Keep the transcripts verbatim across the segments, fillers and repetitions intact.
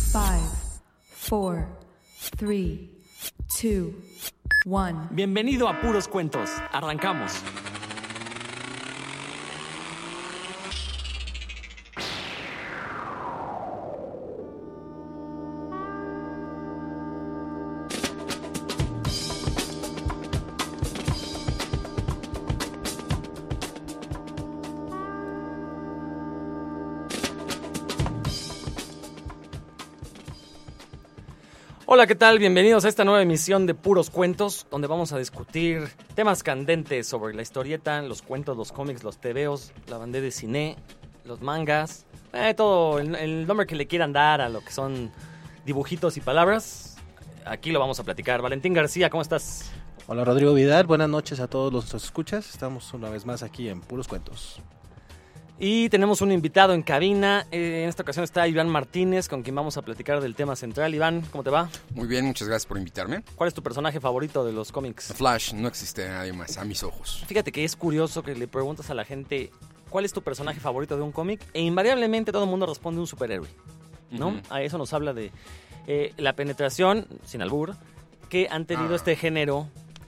Five, four, three, two, one. Bienvenido a Puros Cuentos. Arrancamos. Hola, ¿qué tal? Bienvenidos a esta nueva emisión de Puros Cuentos, donde vamos a discutir temas candentes sobre la historieta, los cuentos, los cómics, los tebeos, la banda de cine, los mangas, eh, todo el, el nombre que le quieran dar a lo que son dibujitos y palabras. Aquí lo vamos a platicar. Valentín García, ¿cómo estás? Hola, Rodrigo Vidal, buenas noches a todos los que escuchas. Estamos una vez más aquí en Puros Cuentos. Y tenemos un invitado en cabina. Eh, en esta ocasión está Iván Martínez, con quien vamos a platicar del tema central. Iván, ¿cómo te va? Muy bien, muchas gracias por invitarme. ¿Cuál es tu personaje favorito de los cómics? Flash, no existe nadie más, a mis ojos. Fíjate que es curioso que le preguntas a la gente cuál es tu personaje favorito de un cómic e invariablemente todo el mundo responde un superhéroe, ¿no? Uh-huh. A eso nos habla de eh, la penetración, sin albur, que han tenido ah. este género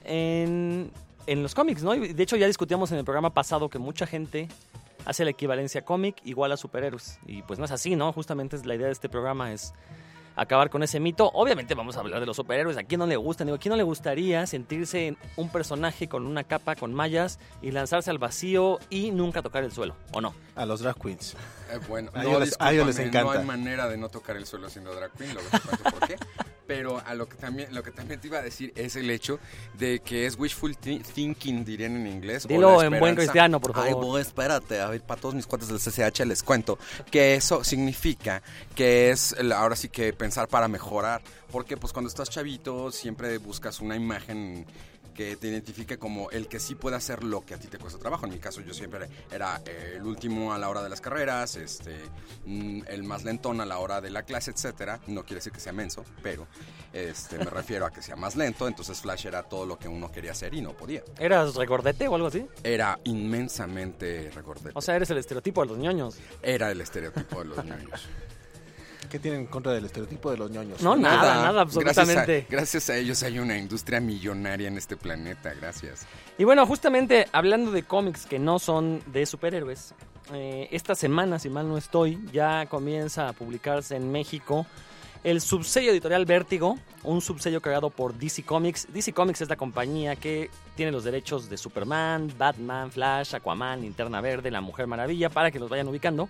en, en los cómics, ¿no? Y de hecho ya discutíamos en el programa pasado que mucha gente hace la equivalencia cómic igual a superhéroes. Y pues no es así, ¿no? Justamente la idea de este programa es acabar con ese mito. Obviamente vamos a hablar de los superhéroes. ¿A quién no le gusta? Digo, ¿a quién no le gustaría sentirse un personaje con una capa, con mallas, y lanzarse al vacío y nunca tocar el suelo? ¿O no? A los drag queens. Eh, bueno, a, no, ellos les, a ellos les encanta. No hay manera de no tocar el suelo siendo drag queen, luego te cuento por qué. Pero a lo que también lo que también te iba a decir es el hecho de que es wishful thinking, dirían en inglés. Dilo en buen cristiano, por favor. Ay, vos, espérate, a ver, para todos mis cuates del C C H les cuento que eso significa que es, ahora sí que pensar para mejorar. Porque pues cuando estás chavito siempre buscas una imagen que te identifique como el que sí puede hacer lo que a ti te cuesta trabajo. En mi caso yo siempre era eh, el último a la hora de las carreras, este, mm, el más lentón a la hora de la clase, etcétera. No quiere decir que sea menso, pero este, me refiero a que sea más lento. Entonces Flash era todo lo que uno quería hacer y no podía. ¿Eras regordete o algo así? Era inmensamente regordete. O sea, eres el estereotipo de los ñoños. Era el estereotipo de los ñoños. ¿Qué tienen en contra del estereotipo de los ñoños? No, nada, nada, nada absolutamente. Gracias a, gracias a ellos hay una industria millonaria en este planeta, gracias. Y bueno, justamente hablando de cómics que no son de superhéroes, eh, esta semana, si mal no estoy, ya comienza a publicarse en México el subsello editorial Vértigo, un subsello creado por D C Comics. D C Comics es la compañía que tiene los derechos de Superman, Batman, Flash, Aquaman, Linterna Verde, La Mujer Maravilla, para que los vayan ubicando.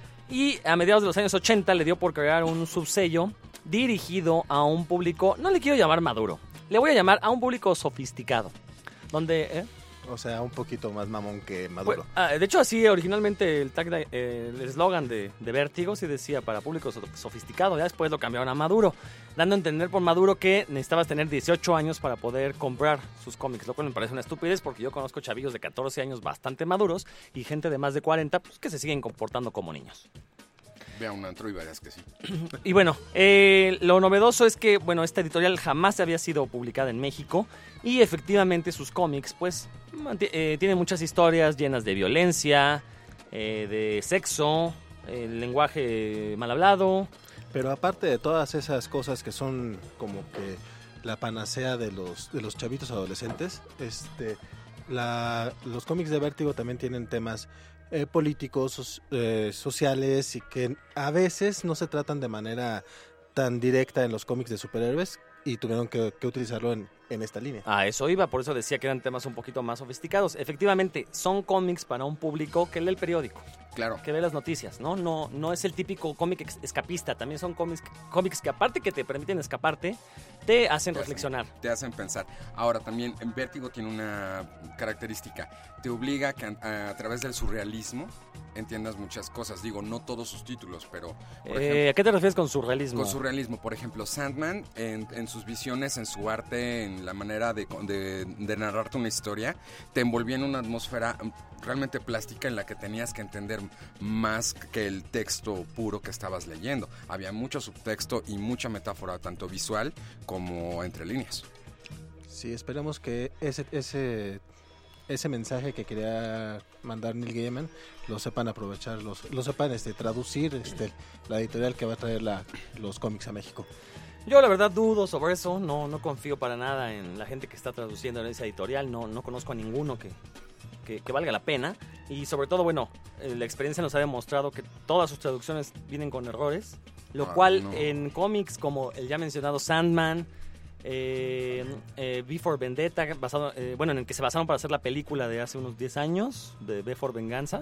Y a mediados de los años ochenta le dio por crear un subsello dirigido a un público, no le quiero llamar maduro, le voy a llamar a un público sofisticado. Donde, ¿eh? O sea, un poquito más mamón que maduro. Pues, ah, de hecho, así originalmente el tag, de, eh, el eslogan de, de Vértigo sí decía para público sofisticado. Ya después lo cambiaron a maduro, dando a entender por maduro que necesitabas tener dieciocho años para poder comprar sus cómics, lo cual me parece una estupidez porque yo conozco chavillos de catorce años bastante maduros y gente de más de cuarenta pues, que se siguen comportando como niños. Ve a un antro y verás que sí. Y bueno, eh, lo novedoso es que, bueno, esta editorial jamás había sido publicada en México y efectivamente sus cómics, pues, eh, tienen muchas historias llenas de violencia, eh, de sexo, el lenguaje mal hablado. Pero aparte de todas esas cosas que son como que la panacea de los de los chavitos adolescentes, este, la, los cómics de Vértigo también tienen temas Eh, políticos, eh, sociales y que a veces no se tratan de manera tan directa en los cómics de superhéroes y tuvieron que, que utilizarlo en, en esta línea. A eso iba, por eso decía que eran temas un poquito más sofisticados. Efectivamente, son cómics para un público que lee el periódico. Claro. Que lee las noticias, ¿no? No, no es el típico cómic escapista, también son cómics, cómics que aparte que te permiten escaparte, te hacen te reflexionar. Hacen, te hacen pensar. Ahora, también Vértigo tiene una característica, te obliga a que a, a través del surrealismo entiendas muchas cosas. Digo, no todos sus títulos, pero... Por eh, ejemplo, ¿a qué te refieres con surrealismo? Con surrealismo, por ejemplo, Sandman, en, en sus visiones, en su arte, en la manera de, de, de narrarte una historia, te envolvía en una atmósfera realmente plástica en la que tenías que entender más que el texto puro que estabas leyendo. Había mucho subtexto y mucha metáfora, tanto visual como entre líneas. Sí, esperemos que ese... ese ese mensaje que quería mandar Neil Gaiman lo sepan aprovechar, los, lo sepan este, traducir este, la editorial que va a traer la, los cómics a México. Yo la verdad dudo sobre eso, no, no confío para nada en la gente que está traduciendo en esa editorial, no, no conozco a ninguno que, que, que valga la pena. Y sobre todo, bueno, eh, la experiencia nos ha demostrado que todas sus traducciones vienen con errores, lo Ah, cual no. en cómics como el ya mencionado Sandman, eh, eh, V for Vendetta, basado, eh, bueno, en el que se basaron para hacer la película de hace unos diez años, de V for Venganza,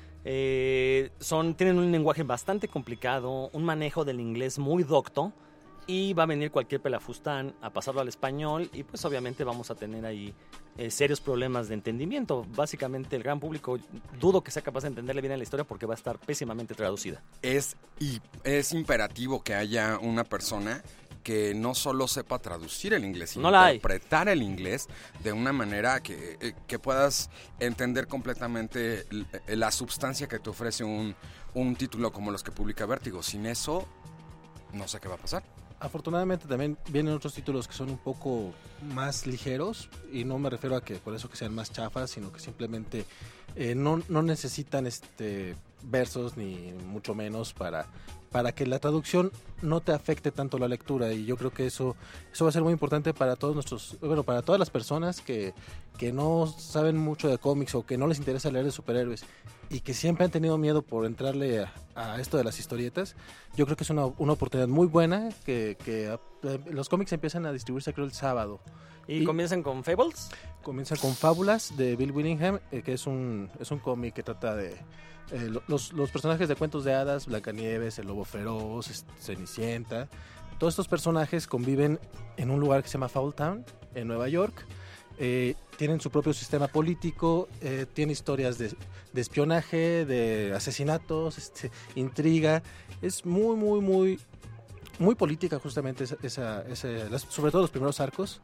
eh, son, tienen un lenguaje bastante complicado, un manejo del inglés muy docto, y va a venir cualquier pelafustán a pasarlo al español y pues obviamente vamos a tener ahí eh, serios problemas de entendimiento. Básicamente el gran público dudo que sea capaz de entenderle bien a la historia porque va a estar pésimamente traducida. Es, y es imperativo que haya una persona que no solo sepa traducir el inglés, sino No la hay. interpretar el inglés de una manera que, eh, que puedas entender completamente l- la substancia que te ofrece un, un título como los que publica Vértigo. Sin eso, no sé qué va a pasar. Afortunadamente también vienen otros títulos que son un poco más ligeros y no me refiero a que por eso que sean más chafas, sino que simplemente eh, no, no necesitan este versos ni mucho menos para, para que la traducción no te afecte tanto la lectura, y yo creo que eso, eso va a ser muy importante para todos nuestros, bueno, para todas las personas que, que no saben mucho de cómics o que no les interesa leer de superhéroes y que siempre han tenido miedo por entrarle a, a esto de las historietas. Yo creo que es una, una oportunidad muy buena que, que eh, los cómics empiezan a distribuirse creo el sábado. ¿Y, Y- comienzan con Fables? Comienza con Fábulas de Bill Willingham, eh, que es un, es un cómic que trata de eh, lo- los, los personajes de cuentos de hadas, Blancanieves, el Lobo Feroz, este, Cenicienta. Todos estos personajes conviven en un lugar que se llama Foul Town, en Nueva York. Eh, tienen su propio sistema político, eh, tiene historias de, de espionaje, de asesinatos, este, intriga. Es muy, muy, muy, muy política justamente esa, esa, esa- las- sobre todo los primeros arcos.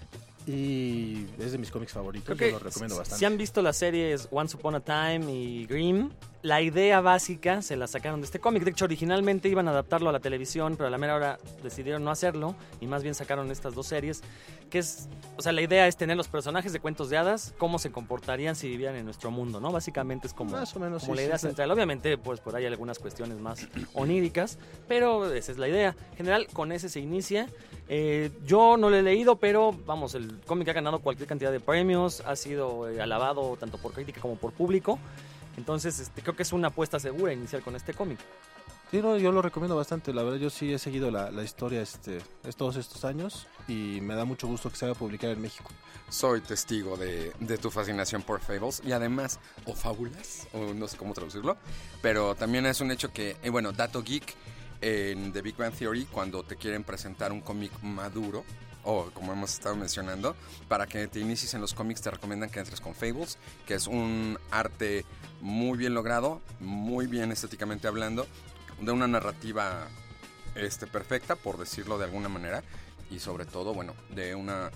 Y es de mis cómics favoritos, Creo yo que lo recomiendo si- bastante. si han visto las series Once Upon a Time y Grimm, la idea básica se la sacaron de este cómic. De hecho, originalmente iban a adaptarlo a la televisión, pero a la mera hora decidieron no hacerlo y más bien sacaron estas dos series, que es, o sea, la idea es tener los personajes de cuentos de hadas, cómo se comportarían si vivieran en nuestro mundo, ¿no? Básicamente es como, Más o menos, como sí, la idea sí, sí. central. Obviamente, pues por ahí hay algunas cuestiones más oníricas, pero esa es la idea. En general, con ese se inicia. Eh, yo no lo he leído, pero vamos, el cómic ha ganado cualquier cantidad de premios, ha sido eh, alabado tanto por crítica como por público. Entonces, este, creo que es una apuesta segura iniciar con este cómic. Sí, no, yo lo recomiendo bastante. La verdad, yo sí he seguido la, la historia este, es- todos estos años y me da mucho gusto que se haga publicar en México. Soy testigo de, de tu fascinación por Fables y además, o fábulas, o no sé cómo traducirlo, pero también es un hecho que, eh, bueno, Dato Geek en The Big Bang Theory, cuando te quieren presentar un cómic maduro, o como hemos estado mencionando, para que te inicies en los cómics te recomiendan que entres con Fables, que es un arte muy bien logrado, muy bien estéticamente hablando, de una narrativa este, perfecta, por decirlo de alguna manera, y sobre todo, bueno, de una...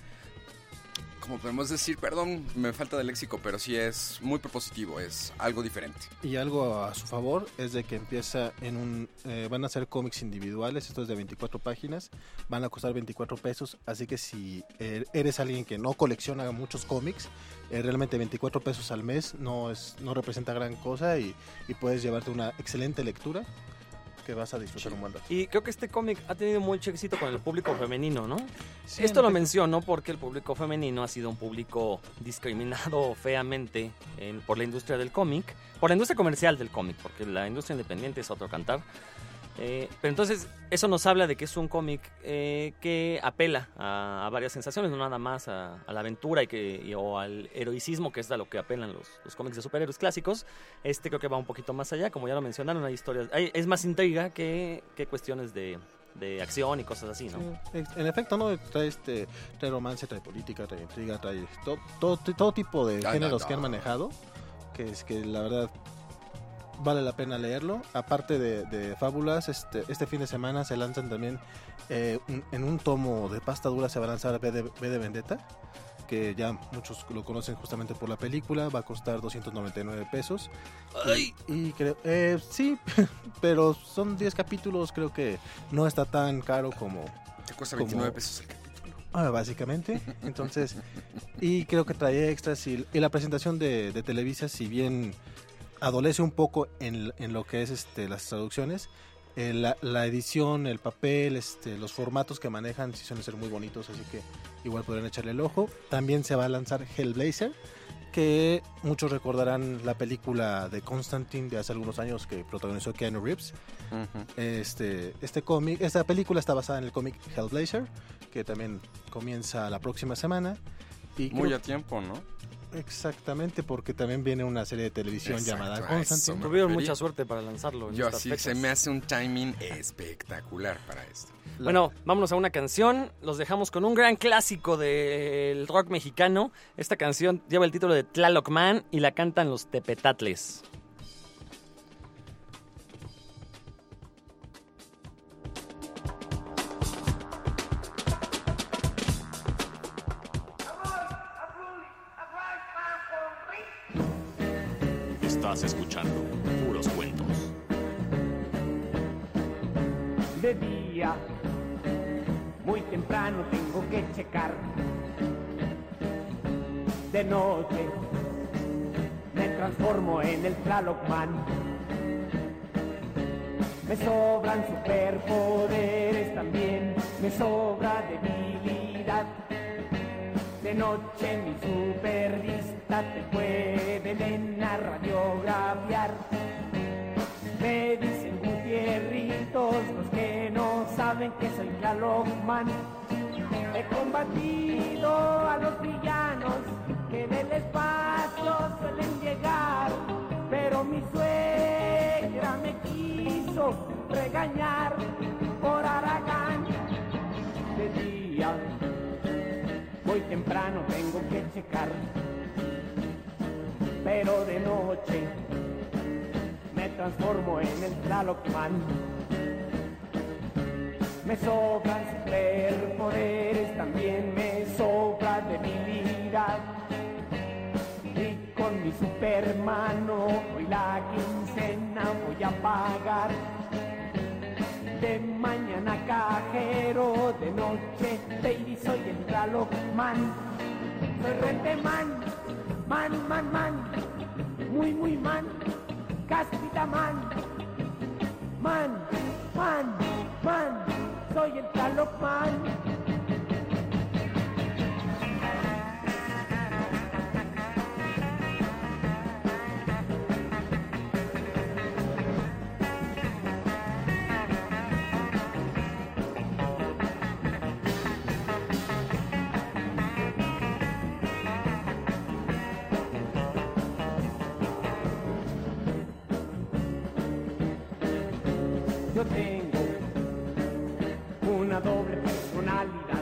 Como podemos decir, perdón, me falta de léxico, pero sí es muy propositivo, es algo diferente. Y algo a su favor es de que empieza en un... eh, van a ser cómics individuales, esto es de veinticuatro páginas, van a costar veinticuatro pesos, así que si eh, eres alguien que no colecciona muchos cómics, eh, realmente veinticuatro pesos al mes no, es, no representa gran cosa y, y puedes llevarte una excelente lectura que vas a disfrutar un buen rato. Y creo que este cómic ha tenido mucho éxito con el público femenino, ¿no? Sí, Esto en lo efecto. menciono porque el público femenino ha sido un público discriminado feamente en- por la industria del cómic, por la industria comercial del cómic, porque la industria independiente es otro cantar. Eh, pero entonces eso nos habla de que es un cómic eh, que apela a, a varias sensaciones, no nada más a, a la aventura y que, y- o al heroicismo, que es a lo que apelan los, los cómics de superhéroes clásicos. Este creo que va un poquito más allá, como ya lo mencionaron, hay historias, hay- es más intriga que, que cuestiones de, de acción y cosas así, ¿no? Sí, en efecto, ¿no? Trae, este, trae romance, trae política, trae intriga, trae to- todo, todo tipo de Ah, géneros no, que han no. manejado, que es que la verdad vale la pena leerlo. Aparte de, de fábulas, este, este fin de semana se lanzan también eh, un- en un tomo de pasta dura se va a lanzar V de, V de Vendetta, que ya muchos lo conocen justamente por la película, va a costar doscientos noventa y nueve pesos. ¡Ay! Y, y creo, eh, sí, pero son diez capítulos, creo que no está tan caro como... Te cuesta Como- veintinueve pesos el capítulo. Ah, básicamente. Entonces, y creo que trae extras y, y la presentación de, de Televisa, si bien adolece un poco en, en lo que es este las traducciones, eh, la, la edición, el papel, este, los formatos que manejan sí suelen ser muy bonitos, así que igual podrían echarle el ojo. También se va a lanzar Hellblazer, que muchos recordarán la película de Constantine de hace algunos años que protagonizó Keanu Reeves. Uh-huh. Este, este cómic, esta película está basada en el cómic Hellblazer, que también comienza la próxima semana. Y Muy creo, a tiempo, ¿no? Exactamente, porque también viene una serie de televisión Exacto, llamada Constantine. Tuvieron mucha suerte para lanzarlo. En Yo estas así fechas. se me hace un timing espectacular para esto. Bueno, vámonos a una canción. Los dejamos con un gran clásico del rock mexicano. Esta canción lleva el título de Tlaloc Man y la cantan los Tepetatles. Estás escuchando Puros Cuentos. De día, muy temprano tengo que checar. De noche, me transformo en el Tlaloc Man. Me sobran superpoderes también, me sobra debilidad. De noche mi supervista te pueden radiografiar. Me dicen Gutierritos los que no saben que soy Tlaloc Man. He combatido a los villanos que del espacio suelen llegar, pero mi suegra me quiso regañar por Aragán. De día, muy temprano tengo que checar, pero de noche me transformo en el Tlaloc Man. Me sobran superpoderes, también me sobra debilidad. Y con mi supermano hoy la quincena voy a pagar. De mañana cajero, de noche baby soy el Tlaloc Man. Soy Renteman, man, man, man, muy, muy man, Caspita Man, man, man, man, soy el Tlaloc Man. Yo tengo una doble personalidad.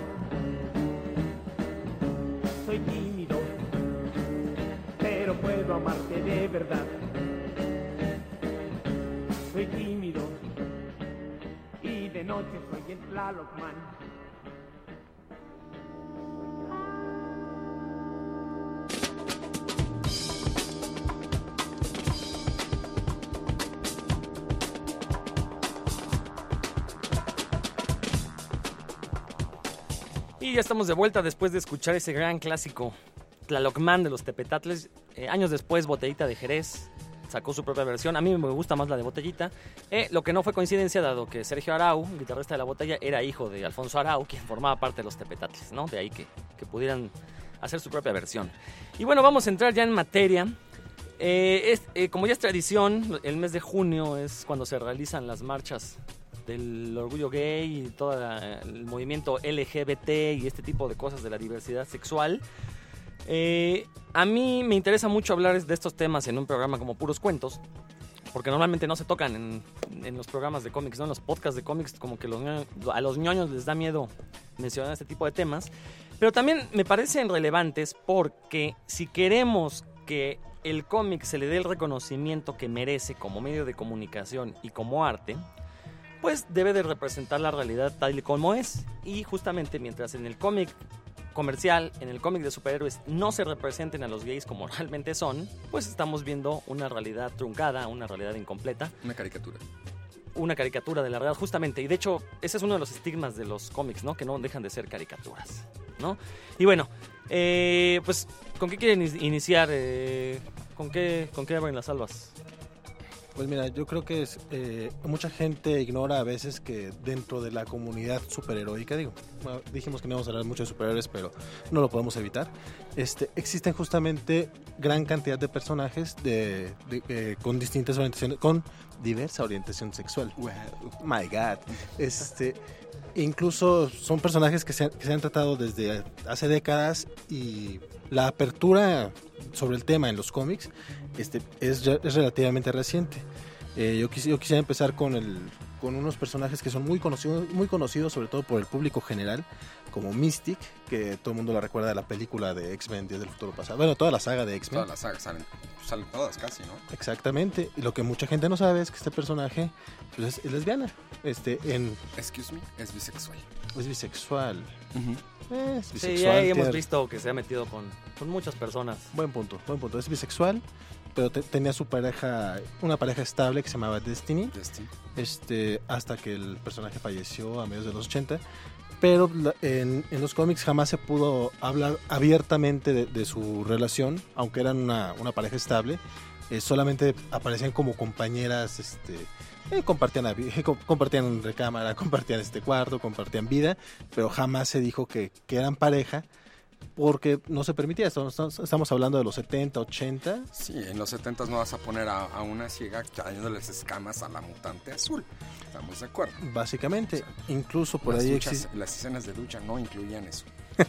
Soy tímido, pero puedo amarte de verdad. Soy tímido y de noche soy el Tlaloc Man. Y ya estamos de vuelta después de escuchar ese gran clásico Tlaloc Man de los Tepetatles. Eh, años después, Botellita de Jerez sacó su propia versión. A mí me gusta más la de Botellita. Eh, lo que no fue coincidencia, dado que Sergio Arau, guitarrista de La Botella, era hijo de Alfonso Arau, quien formaba parte de los Tepetatles, ¿no? De ahí que, que pudieran hacer su propia versión. Y bueno, vamos a entrar ya en materia. Eh, es, eh, como ya es tradición, el mes de junio es cuando se realizan las marchas del orgullo gay y todo la, el movimiento L G B T y este tipo de cosas de la diversidad sexual. Eh, a mí me interesa mucho hablar de estos temas en un programa como Puros Cuentos, porque normalmente no se tocan en, en los programas de cómics, ¿no? En los podcasts de cómics, como que los, a los ñoños les da miedo mencionar este tipo de temas. Pero también me parecen relevantes porque si queremos que el cómic se le dé el reconocimiento que merece como medio de comunicación y como arte, pues debe de representar la realidad tal y como es. Y justamente mientras en el cómic comercial, en el cómic de superhéroes, no se representen a los gays como realmente son, pues estamos viendo una realidad truncada, una realidad incompleta. Una caricatura. Una caricatura de la realidad, justamente. Y de hecho, ese es uno de los estigmas de los cómics, ¿no? Que no dejan de ser caricaturas. ¿no? Y bueno, eh, pues, ¿con qué quieren iniciar? Eh, ¿Con qué, con qué abren las albas? Pues mira, yo creo que es, eh, mucha gente ignora a veces que dentro de la comunidad superheroica, digo, bueno, dijimos que no íbamos a hablar mucho de superhéroes, pero no lo podemos evitar, este, existen justamente gran cantidad de personajes de, de, eh, con distintas orientaciones, con diversa orientación sexual. Wow, my God. Este, incluso son personajes que se, han, que se han tratado desde hace décadas y la apertura sobre el tema en los cómics este, es, es relativamente reciente. Eh, yo, quis, yo quisiera empezar con, el, con unos personajes que son muy conocidos, muy conocidos sobre todo por el público general, como Mystic, que todo el mundo la recuerda de la película de X-Men Días del Futuro Pasado. Bueno, toda la saga de X-Men. Todas las sagas salen, salen todas casi, ¿no? Exactamente. Y lo que mucha gente no sabe es que este personaje pues, es, es lesbiana. Este, en, Excuse me, es bisexual. Es bisexual. Uh-huh. Eh, es Sí, bisexual. ya hemos tiene- visto que se ha metido con, con muchas personas. Buen punto, buen punto. Es bisexual, pero te- tenía su pareja, una pareja estable que se llamaba Destiny, Destiny. este, hasta que el personaje falleció a mediados de los ochenta. Pero la- en, en los cómics jamás se pudo hablar abiertamente de, de su relación, aunque eran una, una pareja estable. Eh, solamente aparecían como compañeras, este, eh, compartían, habi- eh, co- compartían recámara, compartían este cuarto, compartían vida, pero jamás se dijo que, que eran pareja porque no se permitía. Estamos, estamos hablando de los setenta, ochenta. Sí, en los setentas no vas a poner a, a una ciega cayéndoles escamas a la mutante azul. Estamos de acuerdo. Básicamente, incluso por las, ahí duchas, existe, las escenas de ducha no incluían eso.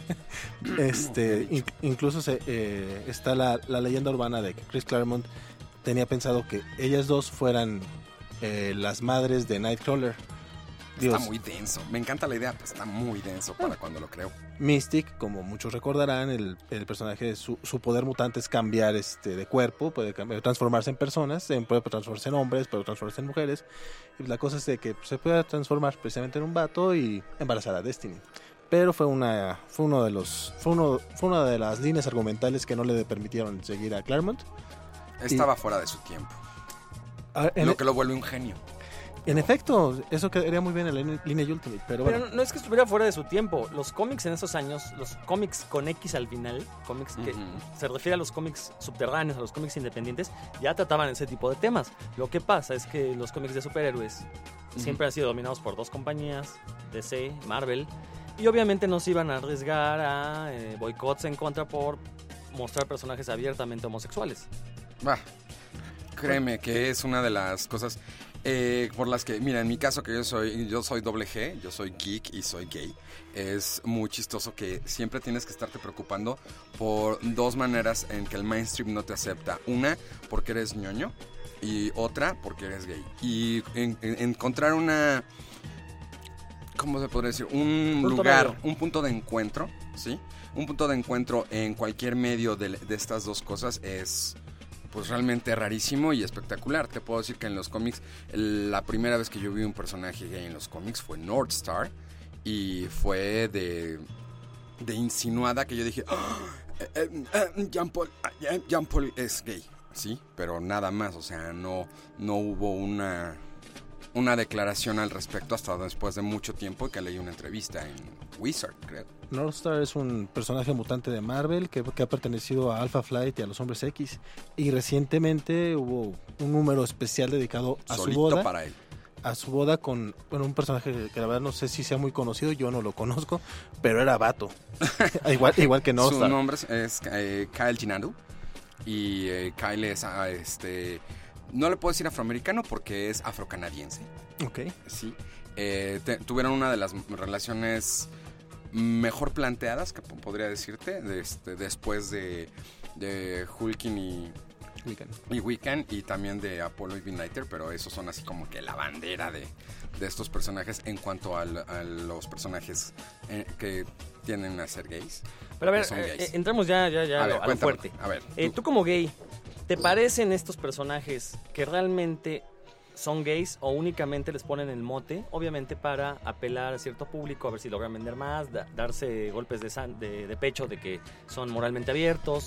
este, in- incluso se, eh, está la, la leyenda urbana de que Chris Claremont tenía pensado que ellas dos fueran eh, las madres de Nightcrawler. Dios, Está muy denso. Me encanta la idea, pero está muy denso para cuando lo creo. Mystic, como muchos recordarán, el, el personaje, su, su poder mutante es cambiar este de cuerpo, puede cambiar, transformarse en personas, en- puede transformarse en hombres, puede transformarse en mujeres. Y la cosa es de que se puede transformar precisamente en un vato y embarazar a Destiny. Pero fue una fue uno de los fue uno fue una de las líneas argumentales que no le permitieron seguir a Claremont. Estaba fuera de su tiempo. Ah, En, Lo que lo vuelve un genio. en efecto, eso quedaría muy bien en la línea- línea Ultimate, pero bueno. Pero no, no es que estuviera fuera de su tiempo. Los cómics en esos años, los cómics con X al final, cómics que Ujú. se refiere a los cómics subterráneos, a los cómics independientes, ya trataban ese tipo de temas. Lo que pasa es que los cómics de superhéroes siempre han sido dominados por dos compañías, D C, Marvel, y obviamente no se iban a arriesgar a eh, boicots en contra por mostrar personajes abiertamente homosexuales. Bah, créeme que es una de las cosas eh, por las que, mira, en mi caso que yo soy, yo soy doble G, yo soy geek y soy gay, es muy chistoso que siempre tienes que estarte preocupando por dos maneras en que el mainstream no te acepta. Una, porque eres ñoño, y otra, porque eres gay. Y en- en- encontrar una... ¿Cómo se podría decir? Un Punto lugar, medio. un punto de encuentro, ¿sí? Un punto de encuentro en cualquier medio de, de estas dos cosas es pues realmente rarísimo y espectacular. Te puedo decir que en los cómics, el- la primera vez que yo vi un personaje gay en los cómics fue Northstar y fue de, de insinuada que yo dije, "Ah, eh, eh, eh, Jean Paul, ah, eh, Jean Paul es gay", ¿sí? Pero nada más, o sea, no, no hubo una... una declaración al respecto hasta después de mucho tiempo que leí una entrevista en Wizard, creo. Northstar es un personaje mutante de Marvel que, que ha pertenecido a Alpha Flight y a los Hombres X. Y recientemente hubo un número especial dedicado a Solito su boda. para él. A su boda con bueno, un personaje que, que la verdad no sé si sea muy conocido, yo no lo conozco, pero era vato. igual, igual que Su Northstar. nombre es, es, eh, Kyle Jinadu. Y eh, Kyle es, ah, este... no le puedo decir afroamericano porque es afrocanadiense. Ok. Sí. Eh, te- tuvieron una de las relaciones mejor planteadas, que po- podría decirte, de este, después de, de Hulkin y, Wiccan. y Wiccan, y también de Apollo y Midnighter, pero esos son así como que la bandera de, de estos personajes en cuanto al- a los personajes eh, que tienden a ser gays. Pero a ver, que son eh, gays. eh, entramos ya, ya, ya a a, ver, lo, a lo cuéntame, fuerte. a ver, Eh, tú. tú como gay, ¿te parecen estos personajes que realmente son gays o únicamente les ponen el mote? Obviamente para apelar a cierto público, a ver si logran vender más, da- darse golpes de, san- de, de pecho de que son moralmente abiertos.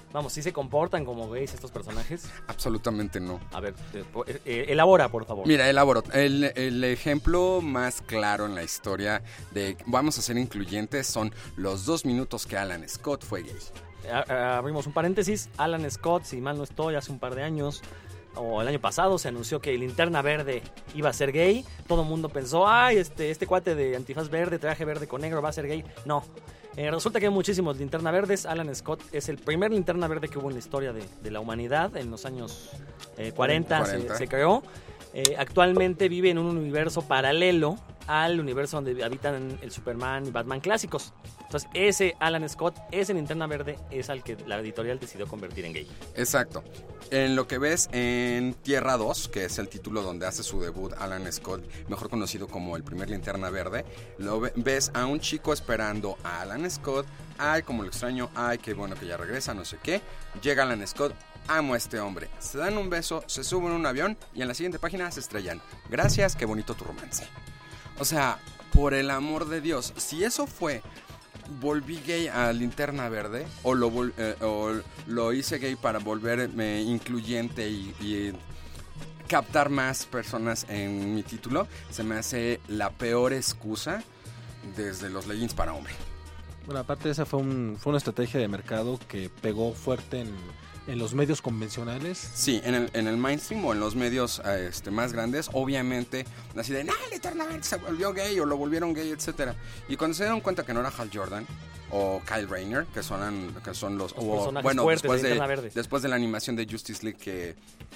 Vamos, ¿sí se comportan como gays estos personajes? Absolutamente no. A ver, eh, eh, elabora, por favor. Mira, elaboro. El, el ejemplo más claro en la historia de vamos a ser incluyentes son los dos minutos que Alan Scott fue gay. A- abrimos un paréntesis. Alan Scott, si mal no estoy, hace un par de años, o el año pasado, se anunció que Linterna Verde iba a ser gay. Todo el mundo pensó, ay, este, este cuate de antifaz verde, traje verde con negro, va a ser gay. No. Eh, resulta que hay muchísimos linterna verdes. Alan Scott es el primer linterna verde que hubo en la historia de, de la humanidad. En los años eh, cuarenta, cuarenta. Se, se creó. Eh, actualmente vive en un universo paralelo al universo donde habitan el Superman y Batman clásicos. Entonces ese Alan Scott, ese linterna verde, es al que la editorial decidió convertir en gay. Exacto. En lo que ves en Tierra dos, que es el título donde hace su debut Alan Scott, mejor conocido como el primer linterna verde, lo ve- ves a un chico esperando a Alan Scott. Ay, como lo extraño, ay, qué bueno que ya regresa, no sé qué. Llega Alan Scott, amo a este hombre. Se dan un beso, se suben a un avión y en la siguiente página se estrellan. Gracias, qué bonito tu romance. O sea, por el amor de Dios, si eso fue... volví gay a Linterna Verde o lo, vol- eh, o lo hice gay para volverme incluyente y, y captar más personas en mi título, se me hace la peor excusa desde los leggings para hombre. Bueno, aparte esa fue, un, fue una estrategia de mercado que pegó fuerte en, en los medios convencionales. Sí, en el, en el mainstream o en los medios eh, este, más grandes, obviamente, así de, ¡ah, Linterna Verde se volvió gay o lo volvieron gay, etcétera! Y cuando se dieron cuenta que no era Hal Jordan o Kyle Rayner, que son, que son los... Los o, personajes bueno, fuertes después de de, Linterna Verde. después de la animación de Justice League que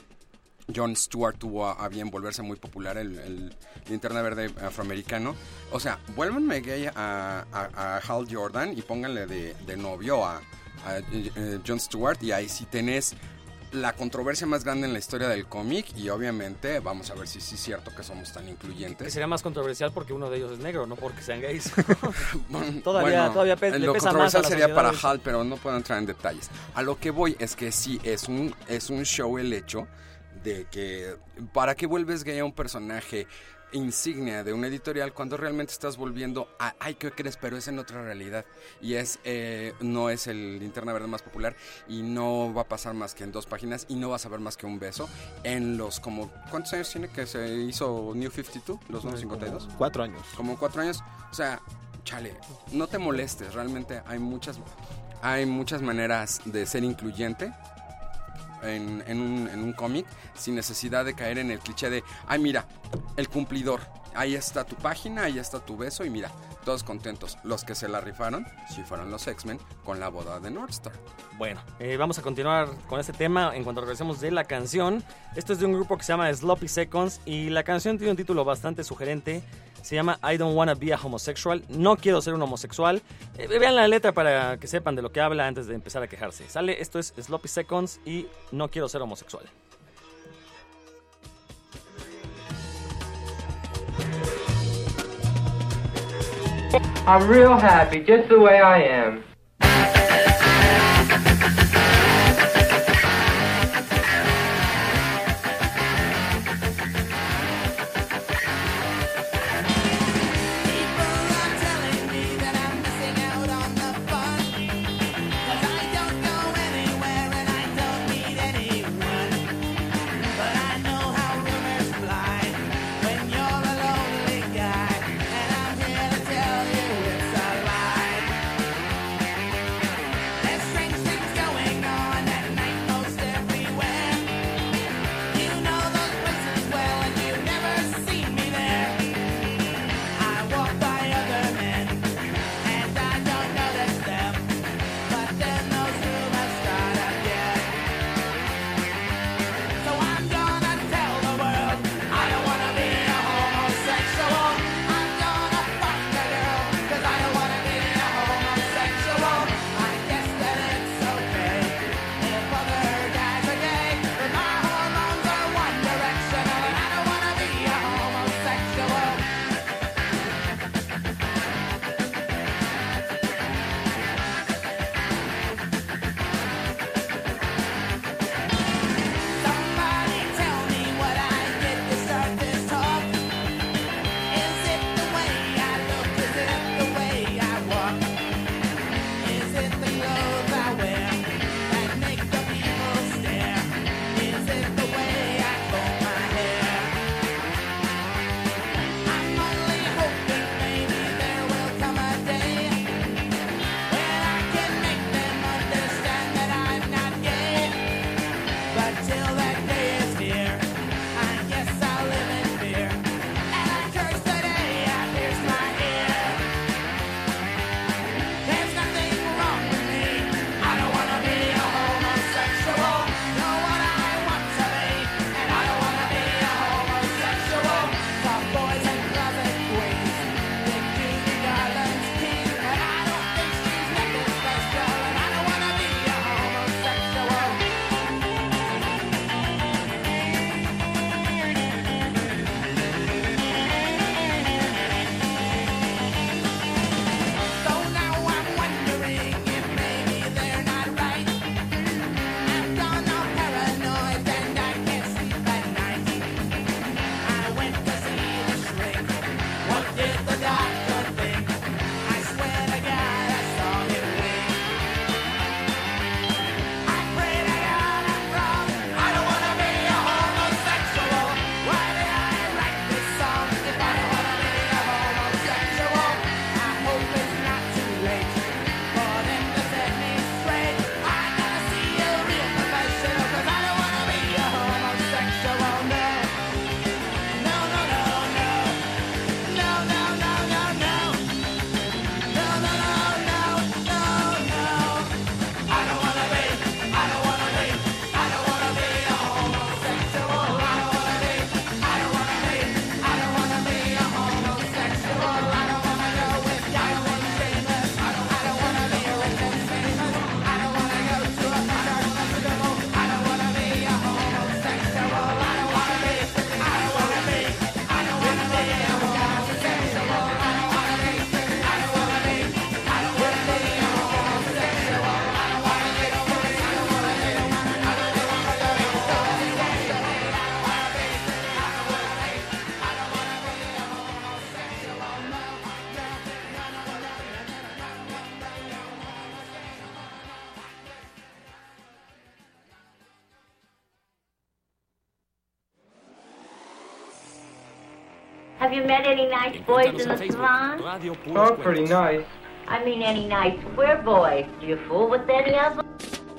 Jon Stewart tuvo a, a bien volverse muy popular, el, el Linterna Verde afroamericano. O sea, vuélvanme gay a, a, a Hal Jordan y pónganle de, de novio a, a eh, Jon Stewart y ahí sí tenés la controversia más grande en la historia del cómic y obviamente vamos a ver si sí es cierto que somos tan Que incluyentes. sería más controversial porque uno de ellos es negro, no porque sean gays. Bueno, Todavía- todavía pe- le lo pesa más a controversial la sería para sociedad eso. Hal, pero no puedo entrar en detalles. A lo que voy es que sí, es un, es un show el hecho de que ¿para qué vuelves gay a un personaje insignia de una editorial cuando realmente estás volviendo a, ay, ¿qué crees? Pero es en otra realidad y es eh, no es el Linterna Verde más popular y no va a pasar más que en dos páginas y no vas a ver más que un beso en los como, ¿cuántos años tiene que se hizo New cincuenta y dos? Los nuevos cincuenta y dos. Cuatro años. Como cuatro años, o sea, chale, no te molestes, realmente hay muchas, hay muchas maneras de ser incluyente en, en un, en un cómic sin necesidad de caer en el cliché de, ay mira, el cumplidor, ahí está tu página, ahí está tu beso y mira, todos contentos. Los que se la rifaron, sí fueron los X-Men con la boda de Northstar. Bueno, eh, vamos a continuar con este tema en cuanto regresemos de la canción. Esto es de un grupo que se llama Sloppy Seconds y la canción tiene un título bastante sugerente. Se llama I Don't Wanna Be a Homosexual. No quiero ser un homosexual. Eh, vean la letra para que sepan de lo que habla antes de empezar a quejarse. Sale, esto es Sloppy Seconds y No quiero ser homosexual. I'm real happy just the way I am. There's strange things going Have you met any nice boys in the salon? Radio Puros Talk pretty Cuentos. nice. I mean any nice queer boys. Do you fool with any of them?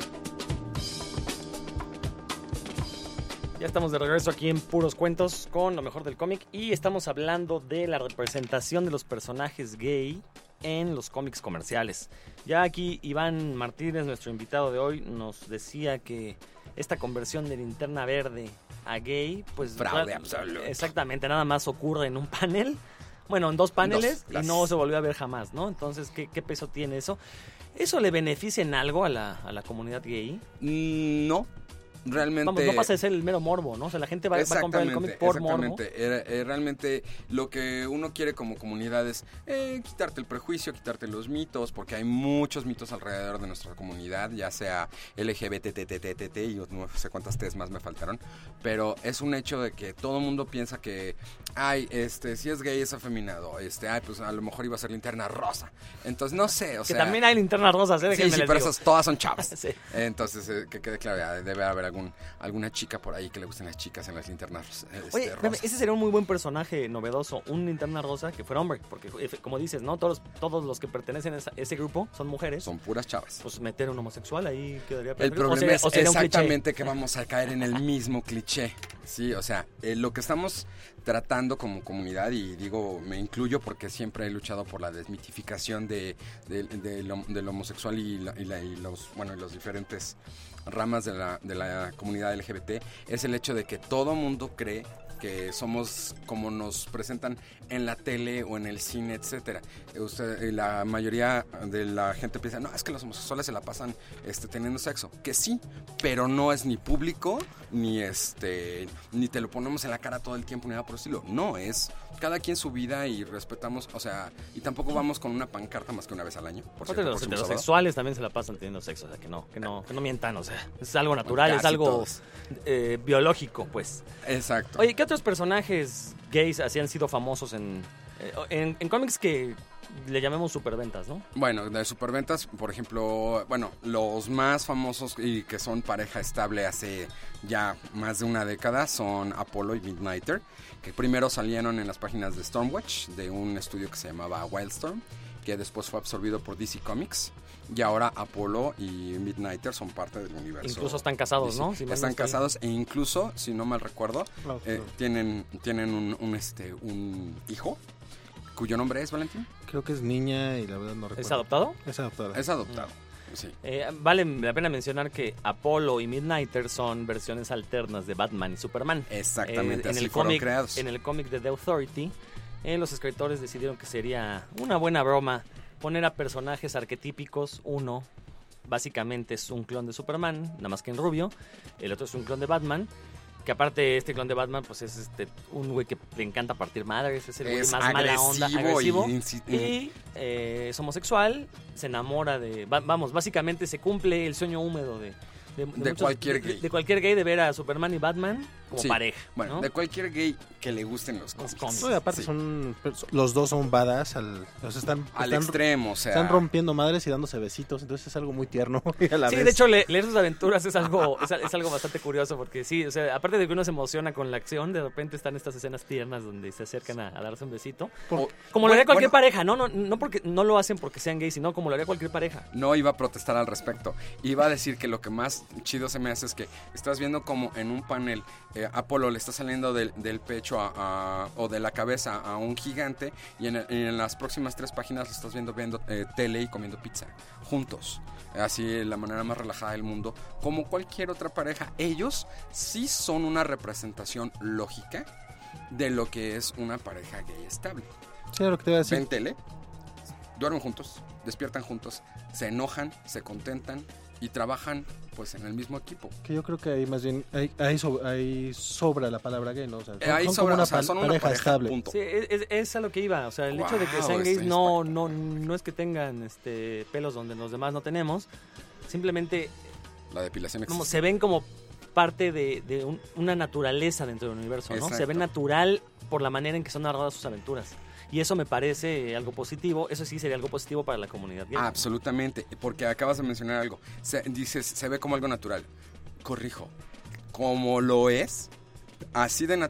Ya estamos de regreso aquí en Puros Cuentos con lo mejor del cómic y estamos hablando de la representación de los personajes gay en los cómics comerciales. Ya aquí Iván Martínez, nuestro invitado de hoy, nos decía que esta conversión de Linterna Verde a gay, pues... Fraude absoluto. Exactamente, nada más ocurre en un panel, bueno, en dos paneles, Dos, y no se volvió a ver jamás, ¿no? Entonces, ¿qué, qué peso tiene eso? ¿Eso le beneficia en algo a la, a la comunidad gay? Mm, no. Realmente... Vamos, no pasa de ser el mero morbo, ¿no? O sea, la gente va, va a comprar el cómic por morbo. Exactamente, eh, eh, realmente lo que uno quiere como comunidad es eh, quitarte el prejuicio, quitarte los mitos, porque hay muchos mitos alrededor de nuestra comunidad, ya sea L G B T T T T T y no sé cuántas T's más me faltaron, pero es un hecho de que todo el mundo piensa que, ay, este, si es gay es afeminado, este, ay, pues a lo mejor iba a ser Linterna Rosa, entonces no sé, o que sea... también hay linternas rosas, ¿eh? Sí, Déjenme sí, les pero digo. esas todas son chavas. Sí. Entonces, eh, que quede claro, ya debe haber algún, alguna chica por ahí que le gusten las chicas en las linternas este, Oye, rosas. ese sería un muy buen personaje novedoso, un linterna rosa que fuera hombre, porque eh, como dices, ¿no? Todos, todos los que pertenecen a esa- ese grupo son mujeres. Son puras chavas. Pues meter un homosexual ahí quedaría El perfecto. problema O sería- es o sería un cliché. exactamente que vamos a caer en el mismo cliché. Sí, o sea, eh, lo que estamos tratando como comunidad, y digo, me incluyo porque siempre he luchado por la desmitificación de, de- de lo- del homosexual y, la- y la- y los, bueno, y los diferentes ramas de la, de la comunidad L G B T, es el hecho de que todo mundo cree que somos como nos presentan en la tele o en el cine, etcétera. Eh, Usted, eh, la mayoría de la gente piensa, no, es que los homosexuales se la pasan este, teniendo sexo. Que sí, pero no es ni público, ni este, ni te lo ponemos en la cara todo el tiempo, ni nada por el estilo. No, es cada quien su vida y respetamos, o sea, y tampoco vamos con una pancarta más que una vez al año. Por Aparte, cierto, los próximo sábado. heterosexuales también se la pasan teniendo sexo, o sea, que no, que no, que no mientan, o sea, es algo natural, Bueno, es casi algo todos. eh, biológico, pues. Exacto. Oye, ¿qué otros personajes gays así han sido famosos en, eh, en, en cómics que le llamemos superventas, ¿no? Bueno, de superventas, por ejemplo, bueno, los más famosos y que son pareja estable hace ya más de una década son Apollo y Midnighter, que primero salieron en las páginas de Stormwatch, de un estudio que se llamaba Wildstorm, que después fue absorbido por D C Comics, y ahora Apollo y Midnighter son parte del universo. Incluso están casados, ¿no? Si mal no Están estoy. casados e incluso, si no mal recuerdo, No, eh, no. tienen, tienen un, un, este, un hijo, cuyo nombre es Valentín. Creo que es niña y la verdad no recuerdo. ¿Es adoptado? Es adoptada. Es adoptado, sí. Eh, vale la pena mencionar que Apollo y Midnighter son versiones alternas de Batman y Superman. Exactamente, Eh, en así el fueron cómic, creados. En el cómic de The Authority, eh, los escritores decidieron que sería una buena broma poner a personajes arquetípicos. Uno, básicamente, es un clon de Superman, nada más que en rubio. El otro es un clon de Batman. Que aparte, este clon de Batman, pues es este un güey que le encanta partir madres, es el güey Es más mala onda, agresivo y agresivo. insi- Y eh, es homosexual, se enamora de... va- vamos, básicamente se cumple el sueño húmedo de... De, De cualquier de- gay. de cualquier gay de ver a Superman y Batman como Sí. pareja. Bueno, ¿no? de cualquier gay que le gusten los Los cómics. cómics. No, y aparte Sí. son los dos son badass al, o sea, están, Al están, extremo, o sea. están rompiendo madres y dándose besitos, entonces es algo muy tierno y a la Sí, vez. de hecho, le- leer sus aventuras es algo, es, es algo bastante curioso porque sí, o sea, aparte de que uno se emociona con la acción, de repente están estas escenas tiernas donde se acercan a, a darse un besito. O- Como lo haría cualquier bueno, pareja, ¿no? No, no porque no lo hacen porque sean gays, sino como lo haría cualquier pareja. No iba a protestar al respecto. Iba a decir que lo que más chido se me hace es que estás viendo como en un panel eh, Apolo le está saliendo del, del pecho a, a- o de la cabeza a un gigante y en, el- en las próximas tres páginas lo estás viendo viendo eh, tele y comiendo pizza juntos. Así la manera más relajada del mundo. Como cualquier otra pareja, ellos sí son una representación lógica de lo que es una pareja gay estable. Sí, era lo que te iba a decir. Ven tele, duermen juntos, despiertan juntos, se enojan, se contentan y trabajan pues en el mismo equipo. Que yo creo que ahí más bien ahí, ahí, so- ahí sobra la palabra gay, ¿no? O sea, son, Eh, ahí son sobra, como una, o sea, pa- son una pareja, pareja, estable. punto. Sí, es, es- es a lo que iba. O sea, el hecho de que Wow, sean gays está no, no, no es que tengan este pelos donde los demás no tenemos. Simplemente La depilación como existe. se ven como parte de, de un- una naturaleza dentro del universo, ¿no? Se Exacto. ve natural por la manera en que son narradas sus aventuras. Y eso me parece algo positivo. Eso sí sería algo positivo para la comunidad gay. Absolutamente, porque acabas de mencionar algo. Se, dices, se ve como algo natural. Corrijo, como lo es, así de natural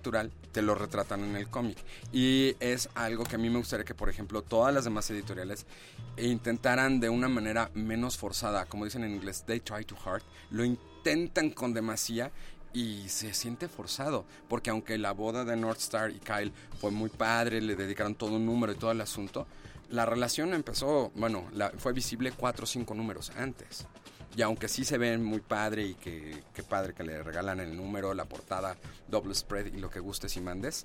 te lo retratan en el cómic. Y es algo que a mí me gustaría que, por ejemplo, todas las demás editoriales intentaran de una manera menos forzada, como dicen en inglés, they try too hard, lo intentan con demasía y se siente forzado, porque aunque la boda de Northstar y Kyle fue muy padre, le dedicaron todo un número y todo el asunto, la relación empezó, bueno, la, fue visible cuatro o cinco números antes. Y aunque sí se ven muy padre y que, que padre que le regalan el número, la portada, doble spread y lo que gustes y mandes,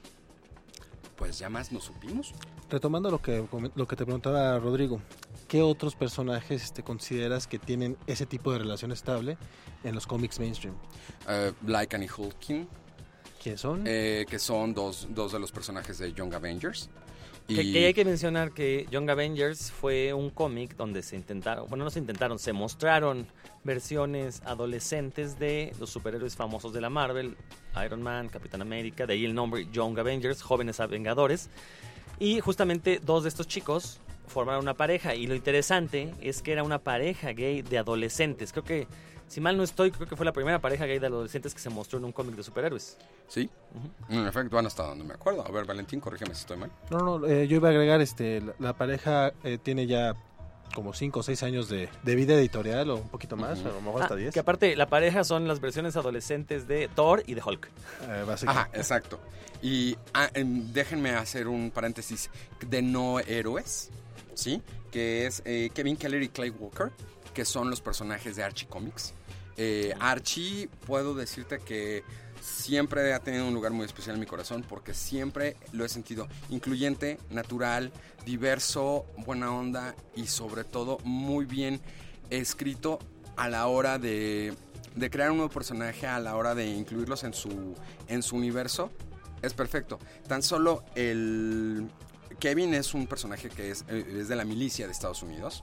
pues ya más no supimos. Retomando lo que, lo que te preguntaba Rodrigo, ¿qué otros personajes te consideras que tienen ese tipo de relación estable en los cómics mainstream? Uh, Lycan y Hulkling. ¿Quiénes son? Eh, que son dos, dos de los personajes de Young Avengers. Y... Que, que hay que mencionar que Young Avengers fue un cómic donde se intentaron, bueno, no se intentaron, se mostraron versiones adolescentes de los superhéroes famosos de la Marvel, Iron Man, Capitán América, de ahí el nombre Young Avengers, Jóvenes Vengadores. Y justamente dos de estos chicos formaron una pareja, y lo interesante es que era una pareja gay de adolescentes. Creo que, si mal no estoy, creo que fue la primera pareja gay de adolescentes que se mostró en un cómic de superhéroes. Sí, uh-huh. En efecto, van hasta donde me acuerdo. A ver, Valentín, corrígeme si estoy mal. No, no, eh, yo iba a agregar, este, la, la pareja eh, tiene ya como cinco o seis años de, de vida editorial, o un poquito más, uh-huh. A lo mejor hasta diez. Que aparte, la pareja son las versiones adolescentes de Thor y de Hulk. Eh, básicamente. Ajá, exacto. Y ah, eh, déjenme hacer un paréntesis de no héroes, ¿sí? Que es eh, Kevin Keller y Clay Walker, que son los personajes de Archie Comics. Eh, Archie, puedo decirte que siempre ha tenido un lugar muy especial en mi corazón, porque siempre lo he sentido incluyente, natural, diverso, buena onda y sobre todo muy bien escrito a la hora de, de crear un nuevo personaje, a la hora de incluirlos en su, en su universo. Es perfecto. Tan solo el Kevin es un personaje que es, es de la milicia de Estados Unidos.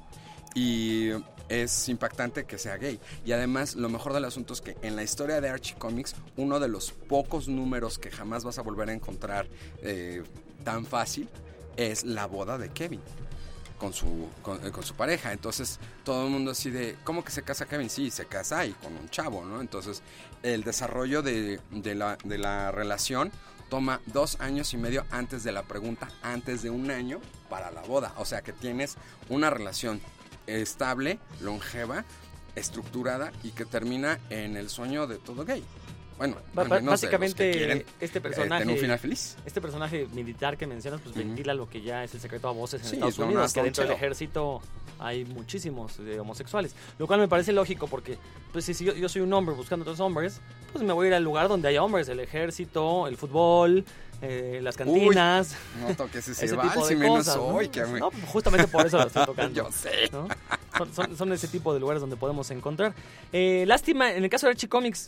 Y es impactante que sea gay. Y además, lo mejor del asunto es que en la historia de Archie Comics, uno de los pocos números que jamás vas a volver a encontrar eh, tan fácil es la boda de Kevin con su, con, eh, con su pareja. Entonces, todo el mundo así de, ¿cómo que se casa Kevin? Sí, se casa y con un chavo, ¿no? Entonces, el desarrollo de, de, la, de la relación toma dos años y medio antes de la pregunta, antes de un año para la boda. O sea que tienes una relación estable, longeva, estructurada y que termina en el sueño de todo gay. Bueno, ba- ba- básicamente quieren, este personaje, eh, tener un final feliz. Este personaje militar que mencionas, pues uh-huh. ventila lo que ya es el secreto a voces en sí, Estados no, Unidos, no, que dentro del ejército hay muchísimos eh, homosexuales, lo cual me parece lógico porque, pues si, si yo, yo soy un hombre buscando otros hombres, pues me voy a ir al lugar donde haya hombres, el ejército, el fútbol, eh, las cantinas. Uy, no toques ese, ese vals, tipo de si menos cosas, hoy. ¿no? Que me... no, justamente por eso lo estoy tocando. Yo sé. ¿No? Son, son, son ese tipo de lugares donde podemos encontrar. Eh, lástima, en el caso de Archie Comics,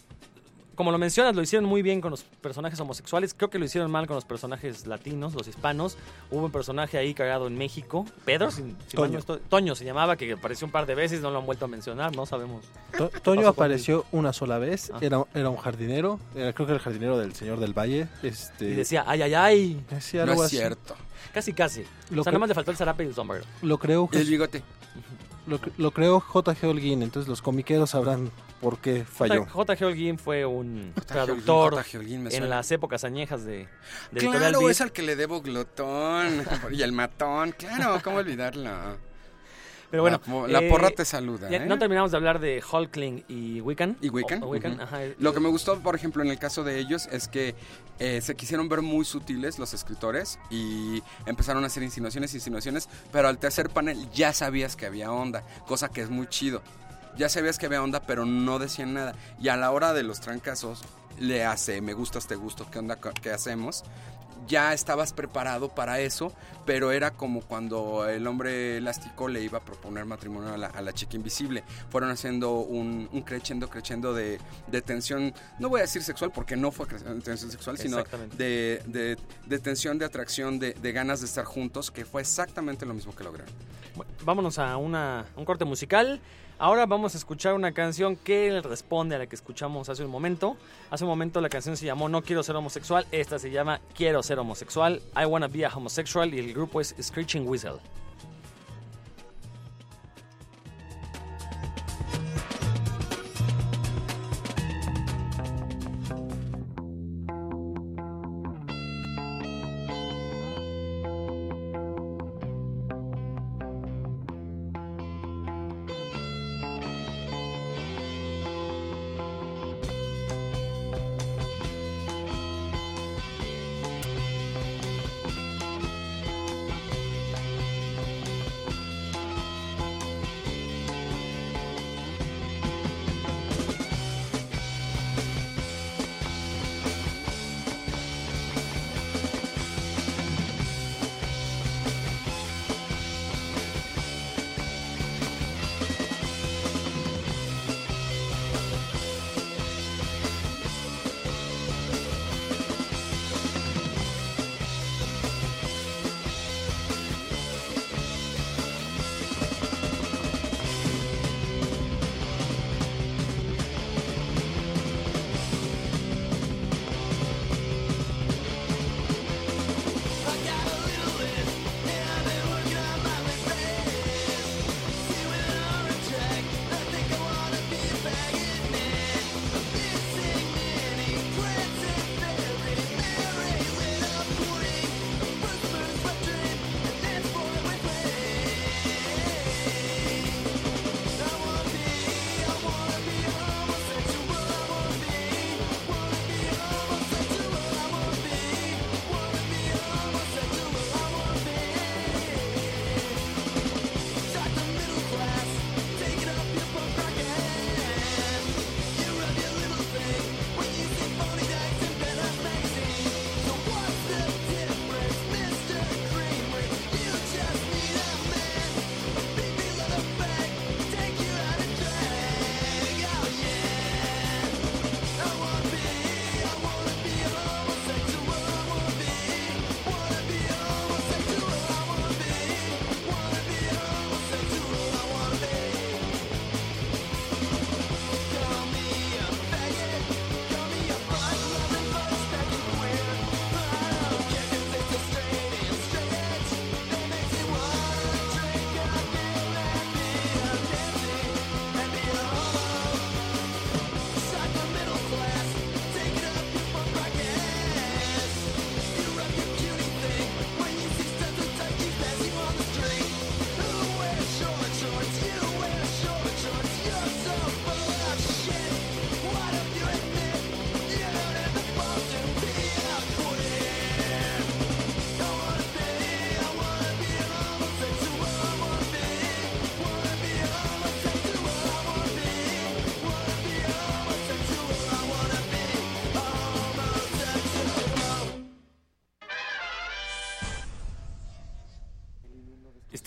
como lo mencionas, lo hicieron muy bien con los personajes homosexuales. Creo que lo hicieron mal con los personajes latinos, los hispanos. Hubo un personaje ahí cagado en México. Pedro, si, si Toño. no estoy, Toño se llamaba, que apareció un par de veces, no lo han vuelto a mencionar, no sabemos. To- Toño apareció una sola vez, Ah. era, era un jardinero, era, creo que era el jardinero del Señor del Valle. Este, Y decía, ay, ay, ay. decía No algo es así. cierto. Casi, casi. Lo o sea, que- nada más le faltó el zarape y el sombrero. Lo creó, Y el bigote. lo, lo creó J G. Holguín, entonces los comiqueros sabrán por qué falló. J G. Holguín fue un J G. traductor J G. Holguín me en suena. las épocas añejas de, de Editorial Claro, Beat. es al que le debo glotón y el matón. Claro, ¿cómo olvidarlo? Pero bueno, la, la eh, porra te saluda. ya ¿eh? no terminamos de hablar de Hulkling y Wiccan. ¿Y Wiccan? O- o Wiccan, Uh-huh. ajá. Lo que me gustó, por ejemplo, en el caso de ellos es que eh, se quisieron ver muy sutiles los escritores y empezaron a hacer insinuaciones, insinuaciones, pero al tercer panel ya sabías que había onda, cosa que es muy chido. Ya sabías que había onda, pero no decían nada. Y a la hora de los trancazos, le hace, me gustas, te gusto, ¿qué onda, qué hacemos? Ya estabas preparado para eso, pero era como cuando el hombre elástico le iba a proponer matrimonio a la, a la chica invisible. Fueron haciendo un, un crescendo, crescendo de, de tensión, no voy a decir sexual porque no fue cre- tensión sexual, sino de, de, de tensión, de atracción, de, de ganas de estar juntos, que fue exactamente lo mismo que lograron. Bueno, vámonos a una, un corte musical. Ahora vamos a escuchar una canción que responde a la que escuchamos hace un momento. Hace un momento la canción se llamó No quiero ser homosexual. Esta se llama Quiero ser homosexual. I wanna be a homosexual. Y el grupo es Screeching Weasel.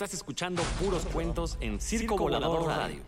Estás escuchando Puros Cuentos en Circo, Circo Volador, Volador Radio.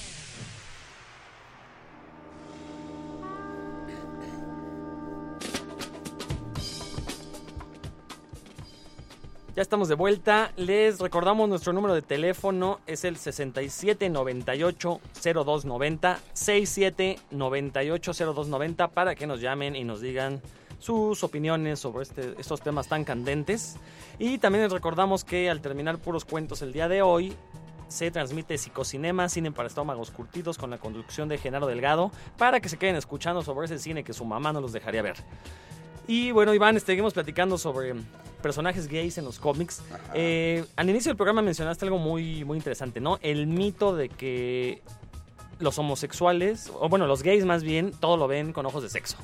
Ya estamos de vuelta. Les recordamos nuestro número de teléfono. Es el sesenta y siete noventa y ocho cero dos noventa. sesenta y siete noventa y ocho cero dos noventa para que nos llamen y nos digan sus opiniones sobre este, estos temas tan candentes. Y también les recordamos que al terminar Puros Cuentos el día de hoy se transmite Psicocinema, cine para estómagos curtidos, con la conducción de Genaro Delgado, para que se queden escuchando sobre ese cine que su mamá no los dejaría ver. Y bueno, Iván, seguimos platicando sobre personajes gays en los cómics. Eh, al inicio del programa mencionaste algo muy, muy interesante, ¿no? El mito de que los homosexuales, o bueno, los gays más bien, todo lo ven con ojos de sexo.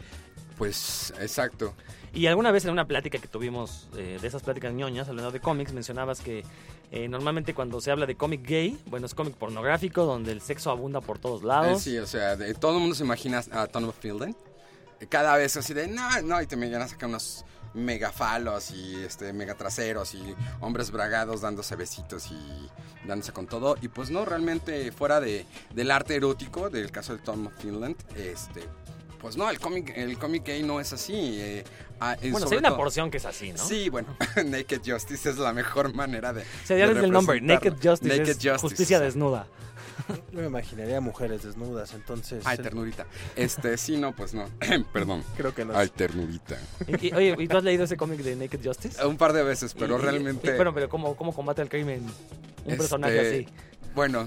Pues, exacto. Y alguna vez en una plática que tuvimos, eh, de esas pláticas ñoñas, hablando de cómics, mencionabas que eh, normalmente cuando se habla de cómic gay, bueno, es cómic pornográfico, donde el sexo abunda por todos lados. Eh, sí, o sea, de, todo el mundo se imagina a Tom Felton. Cada vez así de, no, no, y te me llegan a sacar unos megafalos y este mega traseros y hombres bragados dándose besitos y dándose con todo. Y pues no, realmente fuera de, del arte erótico, del caso de Tom Finland, este... Pues no, el cómic el cómic gay no es así. Eh, ah, eh, bueno, sí hay una todo, porción que es así, ¿no? Sí, bueno, Naked Justice es la mejor manera de... O sea, ya desde el nombre, Naked Justice Naked es Justice, justicia desnuda. Yo me imaginaría mujeres desnudas, entonces... Ay, ternurita. Este, sí, no, pues no. Perdón. Creo que no. Ay, ternurita. Y, y, oye, ¿y tú has leído ese cómic de Naked Justice? Un par de veces, pero y, realmente... Y, bueno, pero ¿cómo, cómo combate el crimen un este, personaje así? Bueno...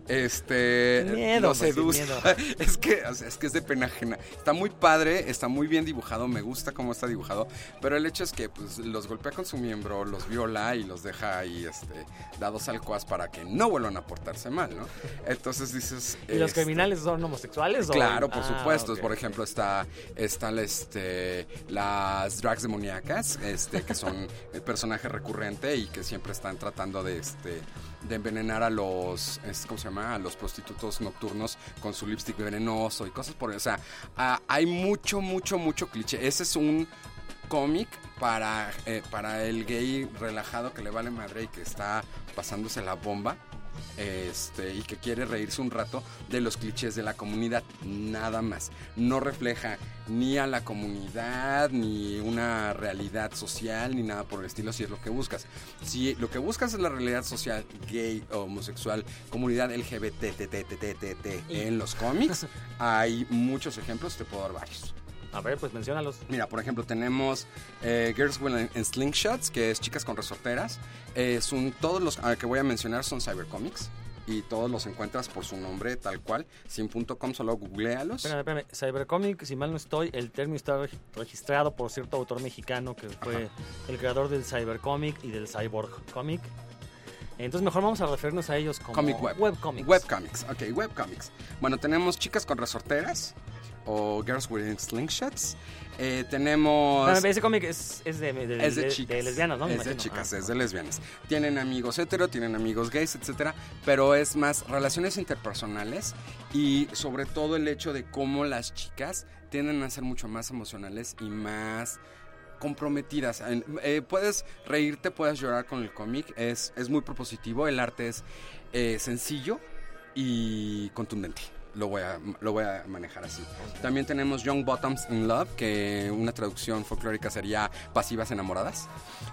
Este miedo, lo seduce. Pues, es que o sea, es que es de pena ajena. Está muy padre, está muy bien dibujado, me gusta cómo está dibujado, pero el hecho es que pues los golpea con su miembro, los viola y los deja ahí este dados al cuas para que no vuelvan a portarse mal, ¿no? Entonces dices, ¿y los este, criminales son homosexuales? Claro, o? por ah, supuesto. Okay. Por ejemplo, está están este las drags demoníacas, este que son el personaje recurrente y que siempre están tratando de este de envenenar a los, ¿cómo se llama? A los prostitutos nocturnos con su lipstick venenoso y cosas por eso. O sea, uh, hay mucho, mucho, mucho cliché. Ese es un cómic para, eh, para el gay relajado que le vale madre y que está pasándose la bomba. Este, y que quiere reírse un rato de los clichés de la comunidad, nada más. No refleja ni a la comunidad, ni una realidad social, ni nada por el estilo, si es lo que buscas. Si lo que buscas es la realidad social gay, homosexual, comunidad L G B T, T, T, T, T, T, T, en los cómics, hay muchos ejemplos, te puedo dar varios. A ver, pues menciónalos. Mira, por ejemplo, tenemos eh, Girls Will in Slingshots, que es chicas con resorteras. Eh, son, todos los uh, que voy a mencionar son cybercomics. Y todos los encuentras por su nombre, tal cual. Sin punto com, solo googlealos. Espérame, espérame. Cybercomic, si mal no estoy, el término está reg- registrado por cierto autor mexicano que fue Ajá. el creador del Cybercomic y del Cyborg Comic. Entonces mejor vamos a referirnos a ellos como Comic Web. Webcomics. Webcomics, ok, Webcomics. Bueno, tenemos chicas con resorteras o Girls with Slingshots. Eh, tenemos... Pero ese cómic es, es, de, de, es de, de, chicas. de lesbianas, ¿no? Es de chicas, ah, es de lesbianas. Tienen amigos hetero, tienen amigos gays, etcétera. Pero es más relaciones interpersonales y sobre todo el hecho de cómo las chicas tienden a ser mucho más emocionales y más comprometidas. Eh, puedes reírte, puedes llorar con el cómic. Es, es muy propositivo. El arte es eh, sencillo y contundente. Lo voy, a, lo voy a manejar así. También tenemos Young Bottoms in Love, que una traducción folclórica sería pasivas enamoradas.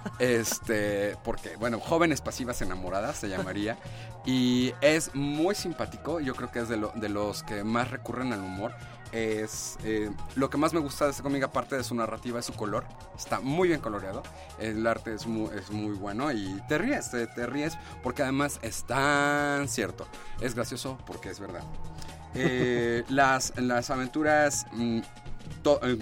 Este, porque, bueno, jóvenes pasivas enamoradas se llamaría. Y es muy simpático. Yo creo que es de, lo, de los que más recurren al humor. Es eh, lo que más me gusta de este cómic, aparte de su narrativa, es su color. Está muy bien coloreado. El arte es muy, es muy bueno y te ríes, te, te ríes porque además es tan cierto. Es gracioso porque es verdad. Eh, las, las aventuras mm, to, eh,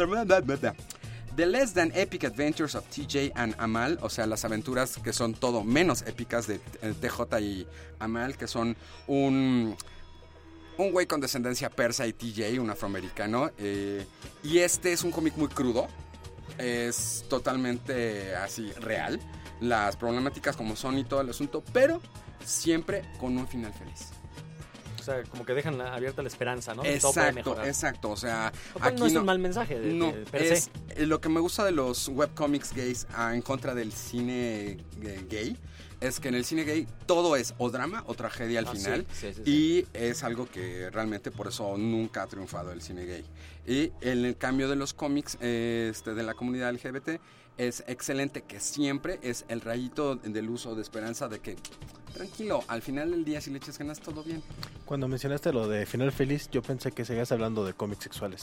The Less Than Epic Adventures of T J and Amal, o sea, las aventuras que son todo menos épicas de T J y Amal, que son un un güey con descendencia persa y T J, un afroamericano, eh, y este es un cómic muy crudo, es totalmente así real, las problemáticas como son y todo el asunto, pero siempre con un final feliz. sea, como que dejan abierta la esperanza, ¿no? De que todo puede Exacto, mejorar. exacto. O sea, Lo cual aquí no es un mal mensaje de, no, de- per es se. eh, lo que me gusta de los webcomics gays ah, en contra del cine eh, gay es que en el cine gay todo es o drama o tragedia al Ah, sí, final sí, sí, sí. y es algo que realmente por eso nunca ha triunfado el cine gay. Y en el cambio de los cómics eh, este, de la comunidad L G B T es excelente, que siempre es el rayito de luz o de esperanza de que tranquilo, al final del día si le echas ganas todo bien. Cuando mencionaste lo de final feliz, yo pensé que seguías hablando de cómics sexuales.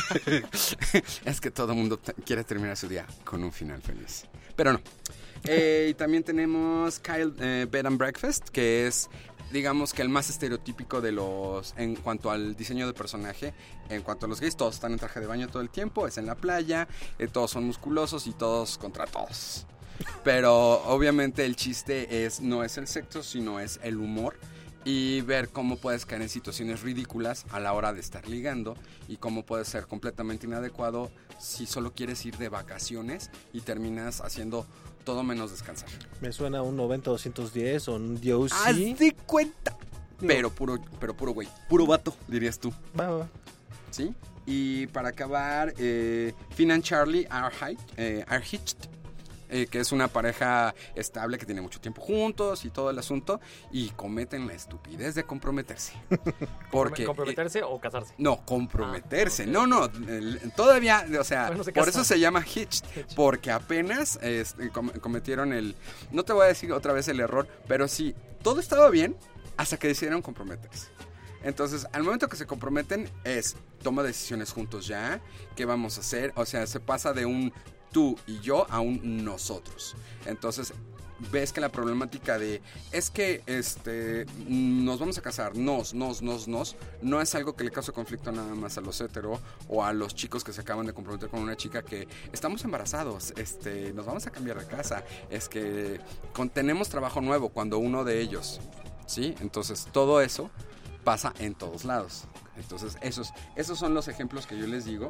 Es que todo el mundo t- quiere terminar su día con un final feliz. Pero no. Eh, y también tenemos Kyle eh, Bed and Breakfast, que es, digamos que el más estereotípico de los, en cuanto al diseño de personaje. En cuanto a los gays, todos están en traje de baño todo el tiempo, es en la playa, eh, todos son musculosos y todos contra todos. Pero obviamente el chiste es no es el sexo, sino es el humor. Y ver cómo puedes caer en situaciones ridículas a la hora de estar ligando y cómo puedes ser completamente inadecuado si solo quieres ir de vacaciones y terminas haciendo todo menos descansar. Me suena un noventa doscientos diez o un D O C. ¡Haz de cuenta! Pero puro, pero puro güey, puro vato, dirías tú, Va, va. ¿sí? Y para acabar, eh, Finn and Charlie are, hi- eh, are hitched. Eh, que es una pareja estable que tiene mucho tiempo juntos y todo el asunto y cometen la estupidez de comprometerse. Porque eh, ¿Comprometerse o casarse? no, comprometerse. Ah, ok. No, no, el- todavía, o sea, Bueno, se por casan. eso se llama hitched, Hitched. porque apenas este, com- cometieron el, no te voy a decir otra vez el error, pero sí, todo estaba bien hasta que decidieron comprometerse. Entonces, al momento que se comprometen es, toma decisiones juntos ya, ¿qué vamos a hacer? O sea, se pasa de un tú y yo a un nosotros. Entonces, ves que la problemática de es que este nos vamos a casar, nos, nos, nos, nos, no es algo que le cause conflicto nada más a los hetero o a los chicos que se acaban de comprometer con una chica que estamos embarazados, este, nos vamos a cambiar de casa, es que con, tenemos trabajo nuevo cuando uno de ellos, ¿sí? Entonces, todo eso pasa en todos lados. Entonces, esos, esos son los ejemplos que yo les digo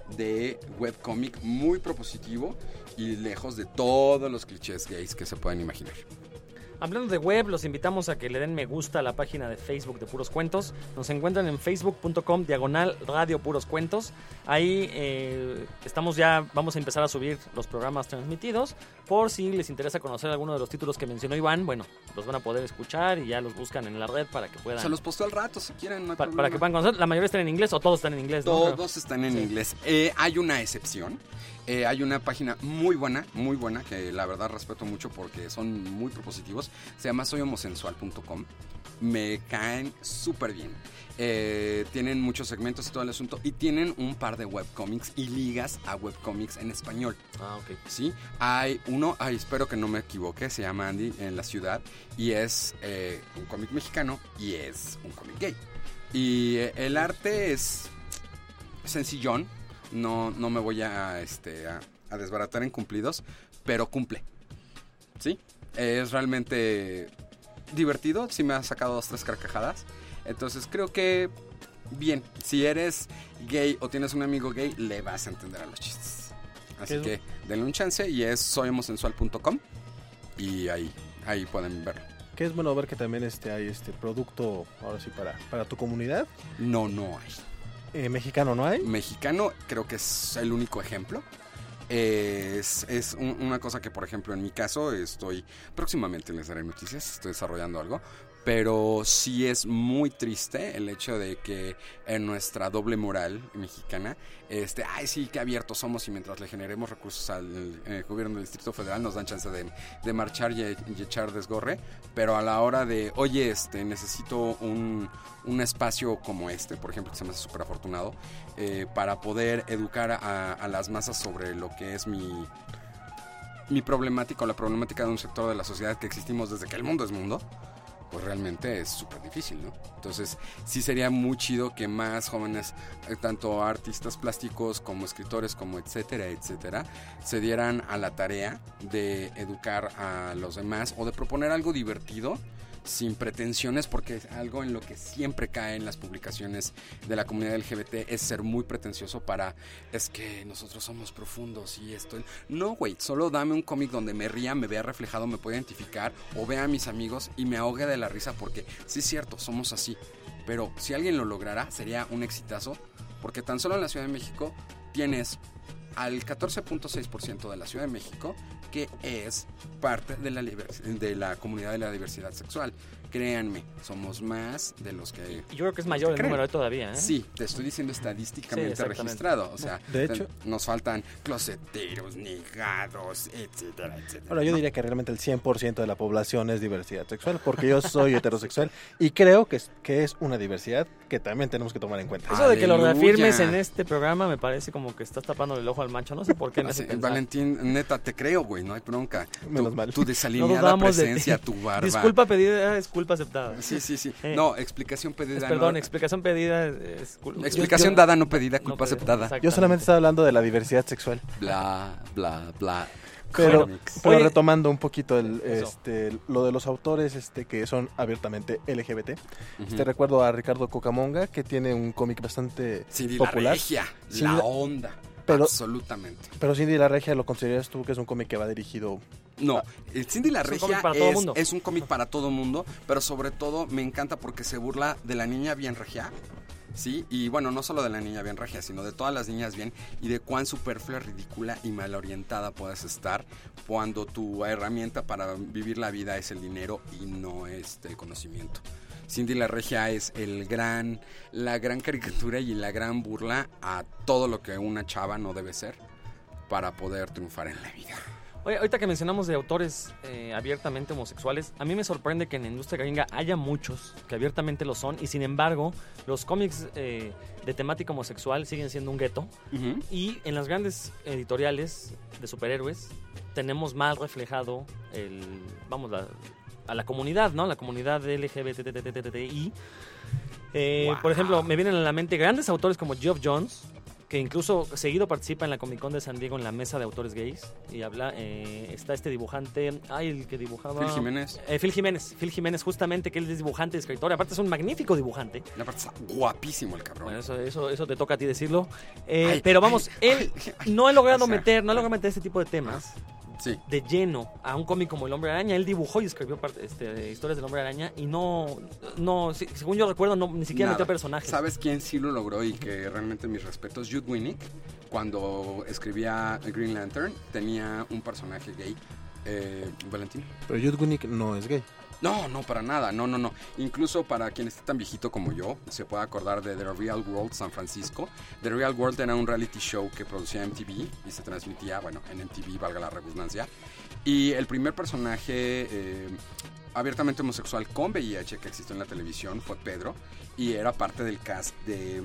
de webcomic muy propositivo y lejos de todos los clichés gays que se pueden imaginar. Hablando de web, los invitamos a que le den me gusta a la página de Facebook de Puros Cuentos. Nos encuentran en facebook punto com diagonal radio Puros Cuentos. Ahí eh, estamos ya, vamos a empezar a subir los programas transmitidos. Por si les interesa conocer alguno de los títulos que mencionó Iván, bueno, los van a poder escuchar y ya los buscan en la red para que puedan... Se los posteo al rato si quieren. No hay pa- problema. para que puedan conocer. La mayoría están en inglés o todos están en inglés, ¿no? Todos están en Sí. inglés. Eh, hay una excepción. Eh, hay una página muy buena, muy buena, que la verdad respeto mucho porque son muy propositivos. Se llama soy homosensual punto com. Me caen súper bien. Eh, tienen muchos segmentos y todo el asunto. Y tienen un par de webcomics y ligas a webcomics en español. Ah, ok. ¿Sí? Hay uno, ay, espero que no me equivoque, se llama Andy en la ciudad. Y es eh, un cómic mexicano y es un cómic gay. Y eh, el arte es sencillón. No, no me voy a, este, a, a desbaratar en cumplidos, pero cumple. ¿Sí? Es realmente divertido. Sí me ha sacado dos, tres carcajadas. Entonces creo que, bien, si eres gay o tienes un amigo gay, le vas a entender a los chistes. Así ¿Qué es? que denle un chance y es soy homosensual punto com y ahí, ahí pueden verlo. Que es bueno ver que también este hay este producto, ahora sí, para, para tu comunidad. No, no hay. Eh, mexicano, ¿no hay? Mexicano creo que es el único ejemplo. Es, es un- una cosa que, por ejemplo, en mi caso estoy, próximamente les daré noticias, estoy desarrollando algo, pero sí es muy triste el hecho de que en nuestra doble moral mexicana, este, ay sí, qué abiertos somos y mientras le generemos recursos al eh, gobierno del Distrito Federal nos dan chance de, de marchar y, y echar desgorre, pero a la hora de, oye, este, necesito un, un espacio como este, por ejemplo, que se me hace súper afortunado, eh, para poder educar a, a las masas sobre lo que es mi, mi problemática o la problemática de un sector de la sociedad que existimos desde que el mundo es mundo, pues realmente es súper difícil, ¿no? Entonces sí sería muy chido que más jóvenes, eh, tanto artistas plásticos como escritores como etcétera, etcétera, se dieran a la tarea de educar a los demás o de proponer algo divertido sin pretensiones, porque es algo en lo que siempre cae en las publicaciones de la comunidad L G B T es ser muy pretencioso para, es que nosotros somos profundos y esto. No, güey, solo dame un cómic donde me ría, me vea reflejado, me pueda identificar o vea a mis amigos y me ahogue de la risa, porque sí es cierto, somos así. pero si alguien lo lograra, sería un exitazo, porque tan solo en la Ciudad de México tienes al catorce punto seis por ciento de la Ciudad de México que es parte de la, liber- de la comunidad de la diversidad sexual. Créanme, somos más de los que... Yo creo que es mayor el creen. número todavía, ¿eh? Sí, te estoy diciendo estadísticamente Sí, registrado. O sea, de hecho, nos faltan closeteros, negados, etcétera, etcétera. Bueno, yo ¿no? diría que realmente el cien por ciento de la población es diversidad sexual, porque yo soy heterosexual y creo que es, que es una diversidad que también tenemos que tomar en cuenta. Eso de que lo Aleluya. reafirmes en este programa me parece como que estás tapando el ojo al macho. No sé por qué me hace Así, pensar. Valentín, neta, te creo, güey, no hay bronca. Menos tu, mal. Tu No desalineada dudamos de presencia, ti. tu barba. Disculpa pedida, disculpa aceptada. Sí, sí, sí. Eh, No, explicación pedida. Es, perdón, no- explicación pedida. Es, cul- Explicación yo- dada, no pedida, no culpa pedida, aceptada. exactamente. Yo solamente estaba hablando de la diversidad sexual, Bla, bla, bla. pero, Comics. pero Oye, retomando un poquito el, eso. este, lo de los autores este, que son abiertamente L G B T. Ujú. Te recuerdo a Ricardo Cucamonga, que tiene un cómic bastante Cindy la popular. regia, Cindy la la- onda. Pero- Absolutamente. Pero Cindy la Regia, ¿lo consideras tú que es un cómic que va dirigido? No, el Cindy la Es un Regia cómic para todo es, mundo. es un cómic para todo mundo, pero sobre todo me encanta porque se burla de la niña bien regia, ¿sí? Y bueno, no solo de la niña bien regia, sino de todas las niñas bien y de cuán superflua, ridícula y mal orientada puedes estar cuando tu herramienta para vivir la vida es el dinero y no este, el conocimiento. Cindy la Regia es el gran, la gran caricatura y la gran burla a todo lo que una chava no debe ser para poder triunfar en la vida. Oye, ahorita que mencionamos de autores eh, abiertamente homosexuales, a mí me sorprende que en la industria gringa haya muchos que abiertamente lo son y sin embargo los cómics eh, de temática homosexual siguen siendo un gueto Uh-huh. y en las grandes editoriales de superhéroes tenemos mal reflejado el, vamos, la, a la comunidad, ¿no? La comunidad L G B T I. Eh, Wow. Por ejemplo, me vienen a la mente grandes autores como Geoff Johns, que incluso seguido participa en la Comic Con de San Diego en la mesa de autores gays y habla, eh, está este dibujante, ay, el que dibujaba... Phil Jiménez. Eh, Phil Jiménez, Phil Jiménez justamente, que él es dibujante y escritor, aparte es un magnífico dibujante. La parte está guapísimo el cabrón. Bueno, eso, eso, eso te toca a ti decirlo. Eh, Ay, pero vamos, ay, él ay, ay. no ha logrado O sea, meter, no ha logrado meter este tipo de temas Sí. de lleno a un cómic como El Hombre Araña. Él dibujó y escribió parte, este, historias del Hombre Araña y no, no sí, según yo recuerdo, no, ni siquiera Nada. metió personajes. ¿Sabes quién sí lo logró y que realmente mis respetos? Jude Winnick, cuando escribía Green Lantern, tenía un personaje gay. Eh, Valentín. Pero Jude Winnick no es gay. No, no, para nada, no, no, no. Incluso para quien esté tan viejito como yo, se puede acordar de The Real World San Francisco. The Real World era un reality show que producía M T V y se transmitía, bueno, en M T V, valga la redundancia. Y el primer personaje eh, abiertamente homosexual con V I H que existió en la televisión fue Pedro y era parte del cast de...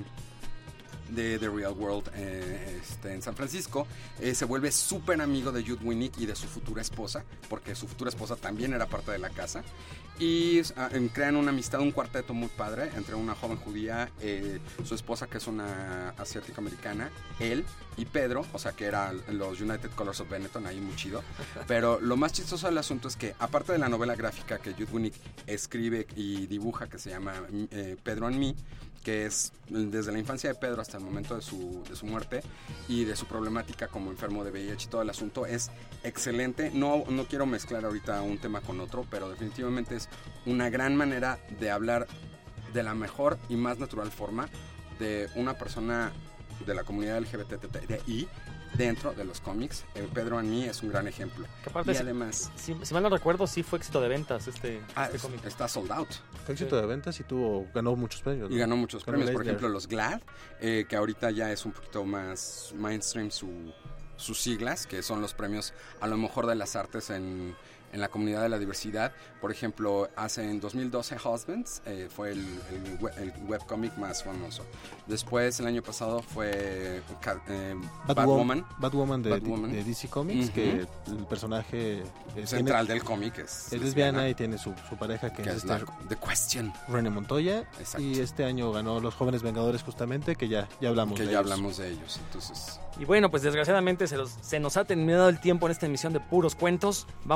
de The Real World eh, este, en San Francisco. Eh, se vuelve súper amigo de Jude Winnick y de su futura esposa, porque su futura esposa también era parte de la casa. Y uh, crean una amistad, un cuarteto muy padre entre una joven judía, eh, su esposa que es una asiática americana, él y Pedro, o sea que eran los United Colors of Benetton, ahí muy chido. Pero lo más chistoso del asunto es que aparte de la novela gráfica que Jude Winnick escribe y dibuja, que se llama eh, Pedro and Me, que es desde la infancia de Pedro hasta el momento de su, de su muerte y de su problemática como enfermo de V I H y todo el asunto, es excelente. No, no quiero mezclar ahorita un tema con otro, pero definitivamente es una gran manera de hablar de la mejor y más natural forma de una persona de la comunidad L G B T I dentro de los cómics. eh, Pedro and Me es un gran ejemplo. Que aparte Y sí- además Si, si mal no recuerdo, sí fue éxito de ventas este, ah, este es- cómic. está sold out. Fue éxito de ventas y tuvo, ganó muchos premios, ¿no? Y ganó muchos Ganó premios, por Eisner. ejemplo los GLAAD, eh, que ahorita ya es un poquito más mainstream su, sus siglas, que son los premios a lo mejor de las artes en, en la comunidad de la diversidad. Por ejemplo, hace en dos mil doce Husbands eh, fue el, el, we- el webcomic más famoso. Después el año pasado fue Ca- eh, Batwoman, Batwoman de, Batwoman. de D C Comics, Ujú. que el personaje eh, central del cómic es, tiene, es lesbiana y tiene su, su pareja que, que es es esta la The Question, René Montoya. Exacto. Y este año ganó Los Jóvenes Vengadores justamente, que ya, ya hablamos que de ya ellos. hablamos de ellos. Entonces, Y bueno, pues desgraciadamente se, los- se nos ha terminado el tiempo en esta emisión de Puros Cuentos. Vámonos con la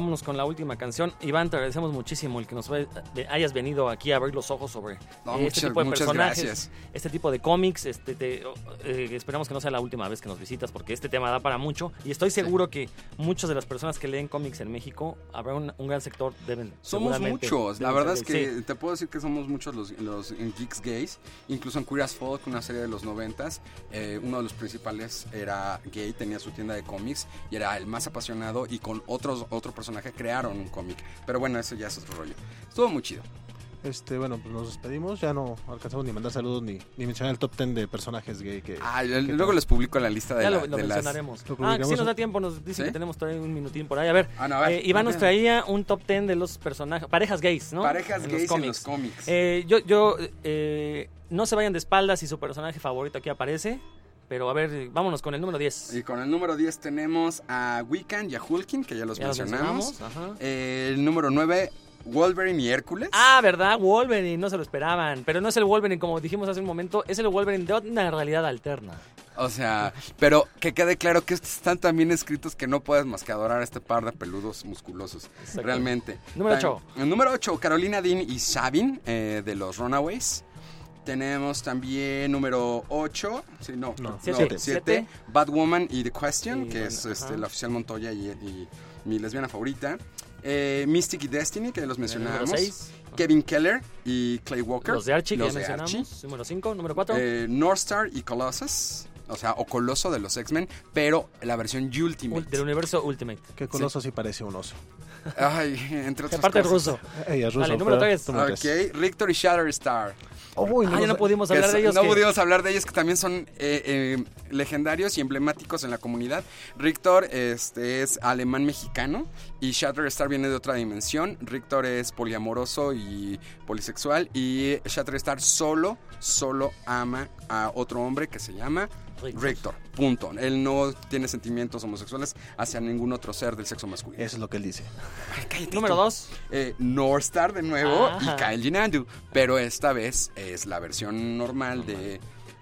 la última canción. Iván, te agradecemos muchísimo el que nos hayas venido aquí a abrir los ojos sobre no, este muchas, tipo de muchas personajes, gracias. este tipo de cómics. Este, te, eh, esperamos que no sea la última vez que nos visitas porque este tema da para mucho. Y estoy seguro sí. que muchas de las personas que leen cómics en México, habrá un, un gran sector. Deben, somos muchos. La verdad es que sí. te puedo decir que somos muchos los, los geeks gays. Incluso en Queer as Folk, una serie de los noventas, eh, uno de los principales era gay, tenía su tienda de cómics y era el más apasionado y con otros, otro personaje crearon un cómic. Pero bueno, eso ya es otro rollo. Estuvo muy chido. Este, bueno, pues nos despedimos, ya no alcanzamos ni mandar saludos ni, ni mencionar el top ten de personajes gay que... Ah, que luego les publico la lista de, ya la, lo, lo de mencionaremos. las... Ah, sí nos da tiempo, nos dicen ¿Sí? que tenemos todavía un minutín por ahí. A ver, ah, no, a ver eh, Iván a ver. nos traía un top ten de los personajes, parejas gays, ¿no? Parejas en gays los en los cómics. Eh, yo, yo, eh, no se vayan de espaldas si su personaje favorito aquí aparece. Pero a ver, vámonos con el número diez. Y con el número diez tenemos a Wiccan y a Hulkin, que ya los ya mencionamos. Los mencionamos. Eh, el número nueve, Wolverine y Hércules. Ah, ¿verdad? Wolverine, no se lo esperaban. Pero no es el Wolverine, como dijimos hace un momento, es el Wolverine de una realidad alterna. O sea, pero que quede claro que estos están tan bien escritos que no puedes más que adorar a este par de peludos musculosos. Exacto. Realmente. Número ocho. El número ocho, Carolina Dean y Sabin, eh, de los Runaways. Tenemos también número ocho, sí, no, no siete, Batwoman y The Question, y, que bueno, es este, ajá. la oficial Montoya y, y mi lesbiana favorita. Eh, Mystic y Destiny, que los mencionamos. Kevin Keller y Clay Walker. Los de Archie, los que ya de mencionamos. Archie. Número cinco, número cuatro. Eh, Northstar y Colossus. O sea, o Coloso de los X-Men, pero la versión Ultimate. Del universo Ultimate. Que Coloso sí, sí parece un oso. Ay, entre otras aparte cosas. ruso. Ey, es ruso. Vale, número tres. Ok, Rictor y Shatterstar. Oh, uy, ah, ya no pudimos Que hablar es, de ellos. No que... pudimos hablar de ellos, que también son eh, eh, legendarios y emblemáticos en la comunidad. Rictor este, es alemán-mexicano y Shatterstar viene de otra dimensión. Rictor es poliamoroso y polisexual y Shatterstar solo, solo ama a otro hombre que se llama Rictor. Rictor. Punto. Él no tiene sentimientos homosexuales hacia ningún otro ser del sexo masculino. Eso es lo que él dice. Ay, cállate Número tú. dos. Eh, Northstar de nuevo Ajá. y Kyle Jinandu. Pero esta vez es la versión normal de,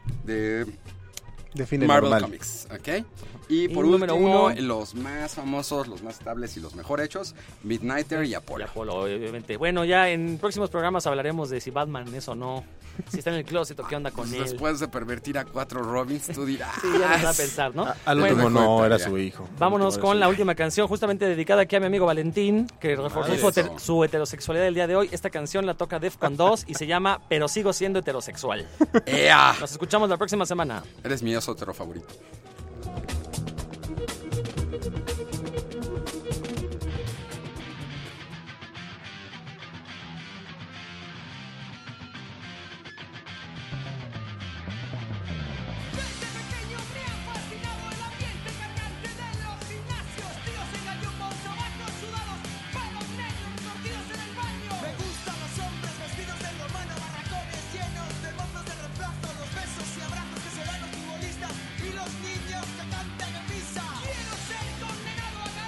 de Define Marvel normal. Comics. ¿Ok? Y por y número último, uno, los más famosos, los más estables y los mejor hechos, Midnighter y Apollo. Y Apolo, obviamente. Bueno, ya en próximos programas hablaremos de si Batman es o no. Si está en el closet o qué onda con Pues él. después de pervertir a cuatro Robins, tú dirás. Sí, ya nos va a pensar, ¿no? A- Al Bueno, último no, cuenta, era ya. su hijo. vámonos Al con último la era su última canción, justamente dedicada aquí a mi amigo Valentín, que reforzó su, eso. heter- su heterosexualidad el día de hoy. Esta canción la toca Defcon dos y se llama Pero sigo siendo heterosexual. ¡Ea! Nos escuchamos la próxima semana. Eres mi oso hetero favorito. Desde pequeño me ha fascinado el ambiente cargante de los gimnasios. Tíos en gallumbos, sobacos sudados, palos negros torcidos en el baño. Me gustan los hombres vestidos de romano, barracones llenos de mozos de reemplazo, los besos y abrazos que se dan los futbolistas y los niños que cantan en misa. Quiero ser condenado a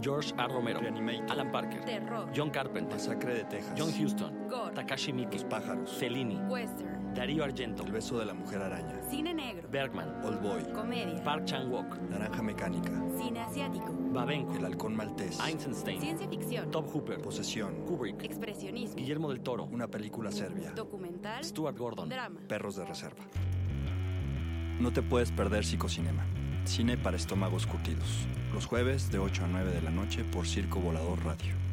George A. Romero, Reanimator, Alan Parker, Terror, John Carpenter, Masacre de Texas, John Huston, Gore, Takashi Miike, Los pájaros, Fellini, Western, Darío Argento, El beso de la mujer araña, cine negro, Bergman, Old Boy, comedia, Park Chan-wook, Naranja mecánica, cine asiático, Babenco, El halcón maltés, Eisenstein, ciencia ficción, Top Hooper, Posesión, Kubrick, expresionismo, Guillermo del Toro, una película serbia, documental, Stuart Gordon. drama. Perros de reserva. No te puedes perder Psicocinema, cine para estómagos curtidos. Los jueves de ocho a nueve de la noche por Circo Volador Radio.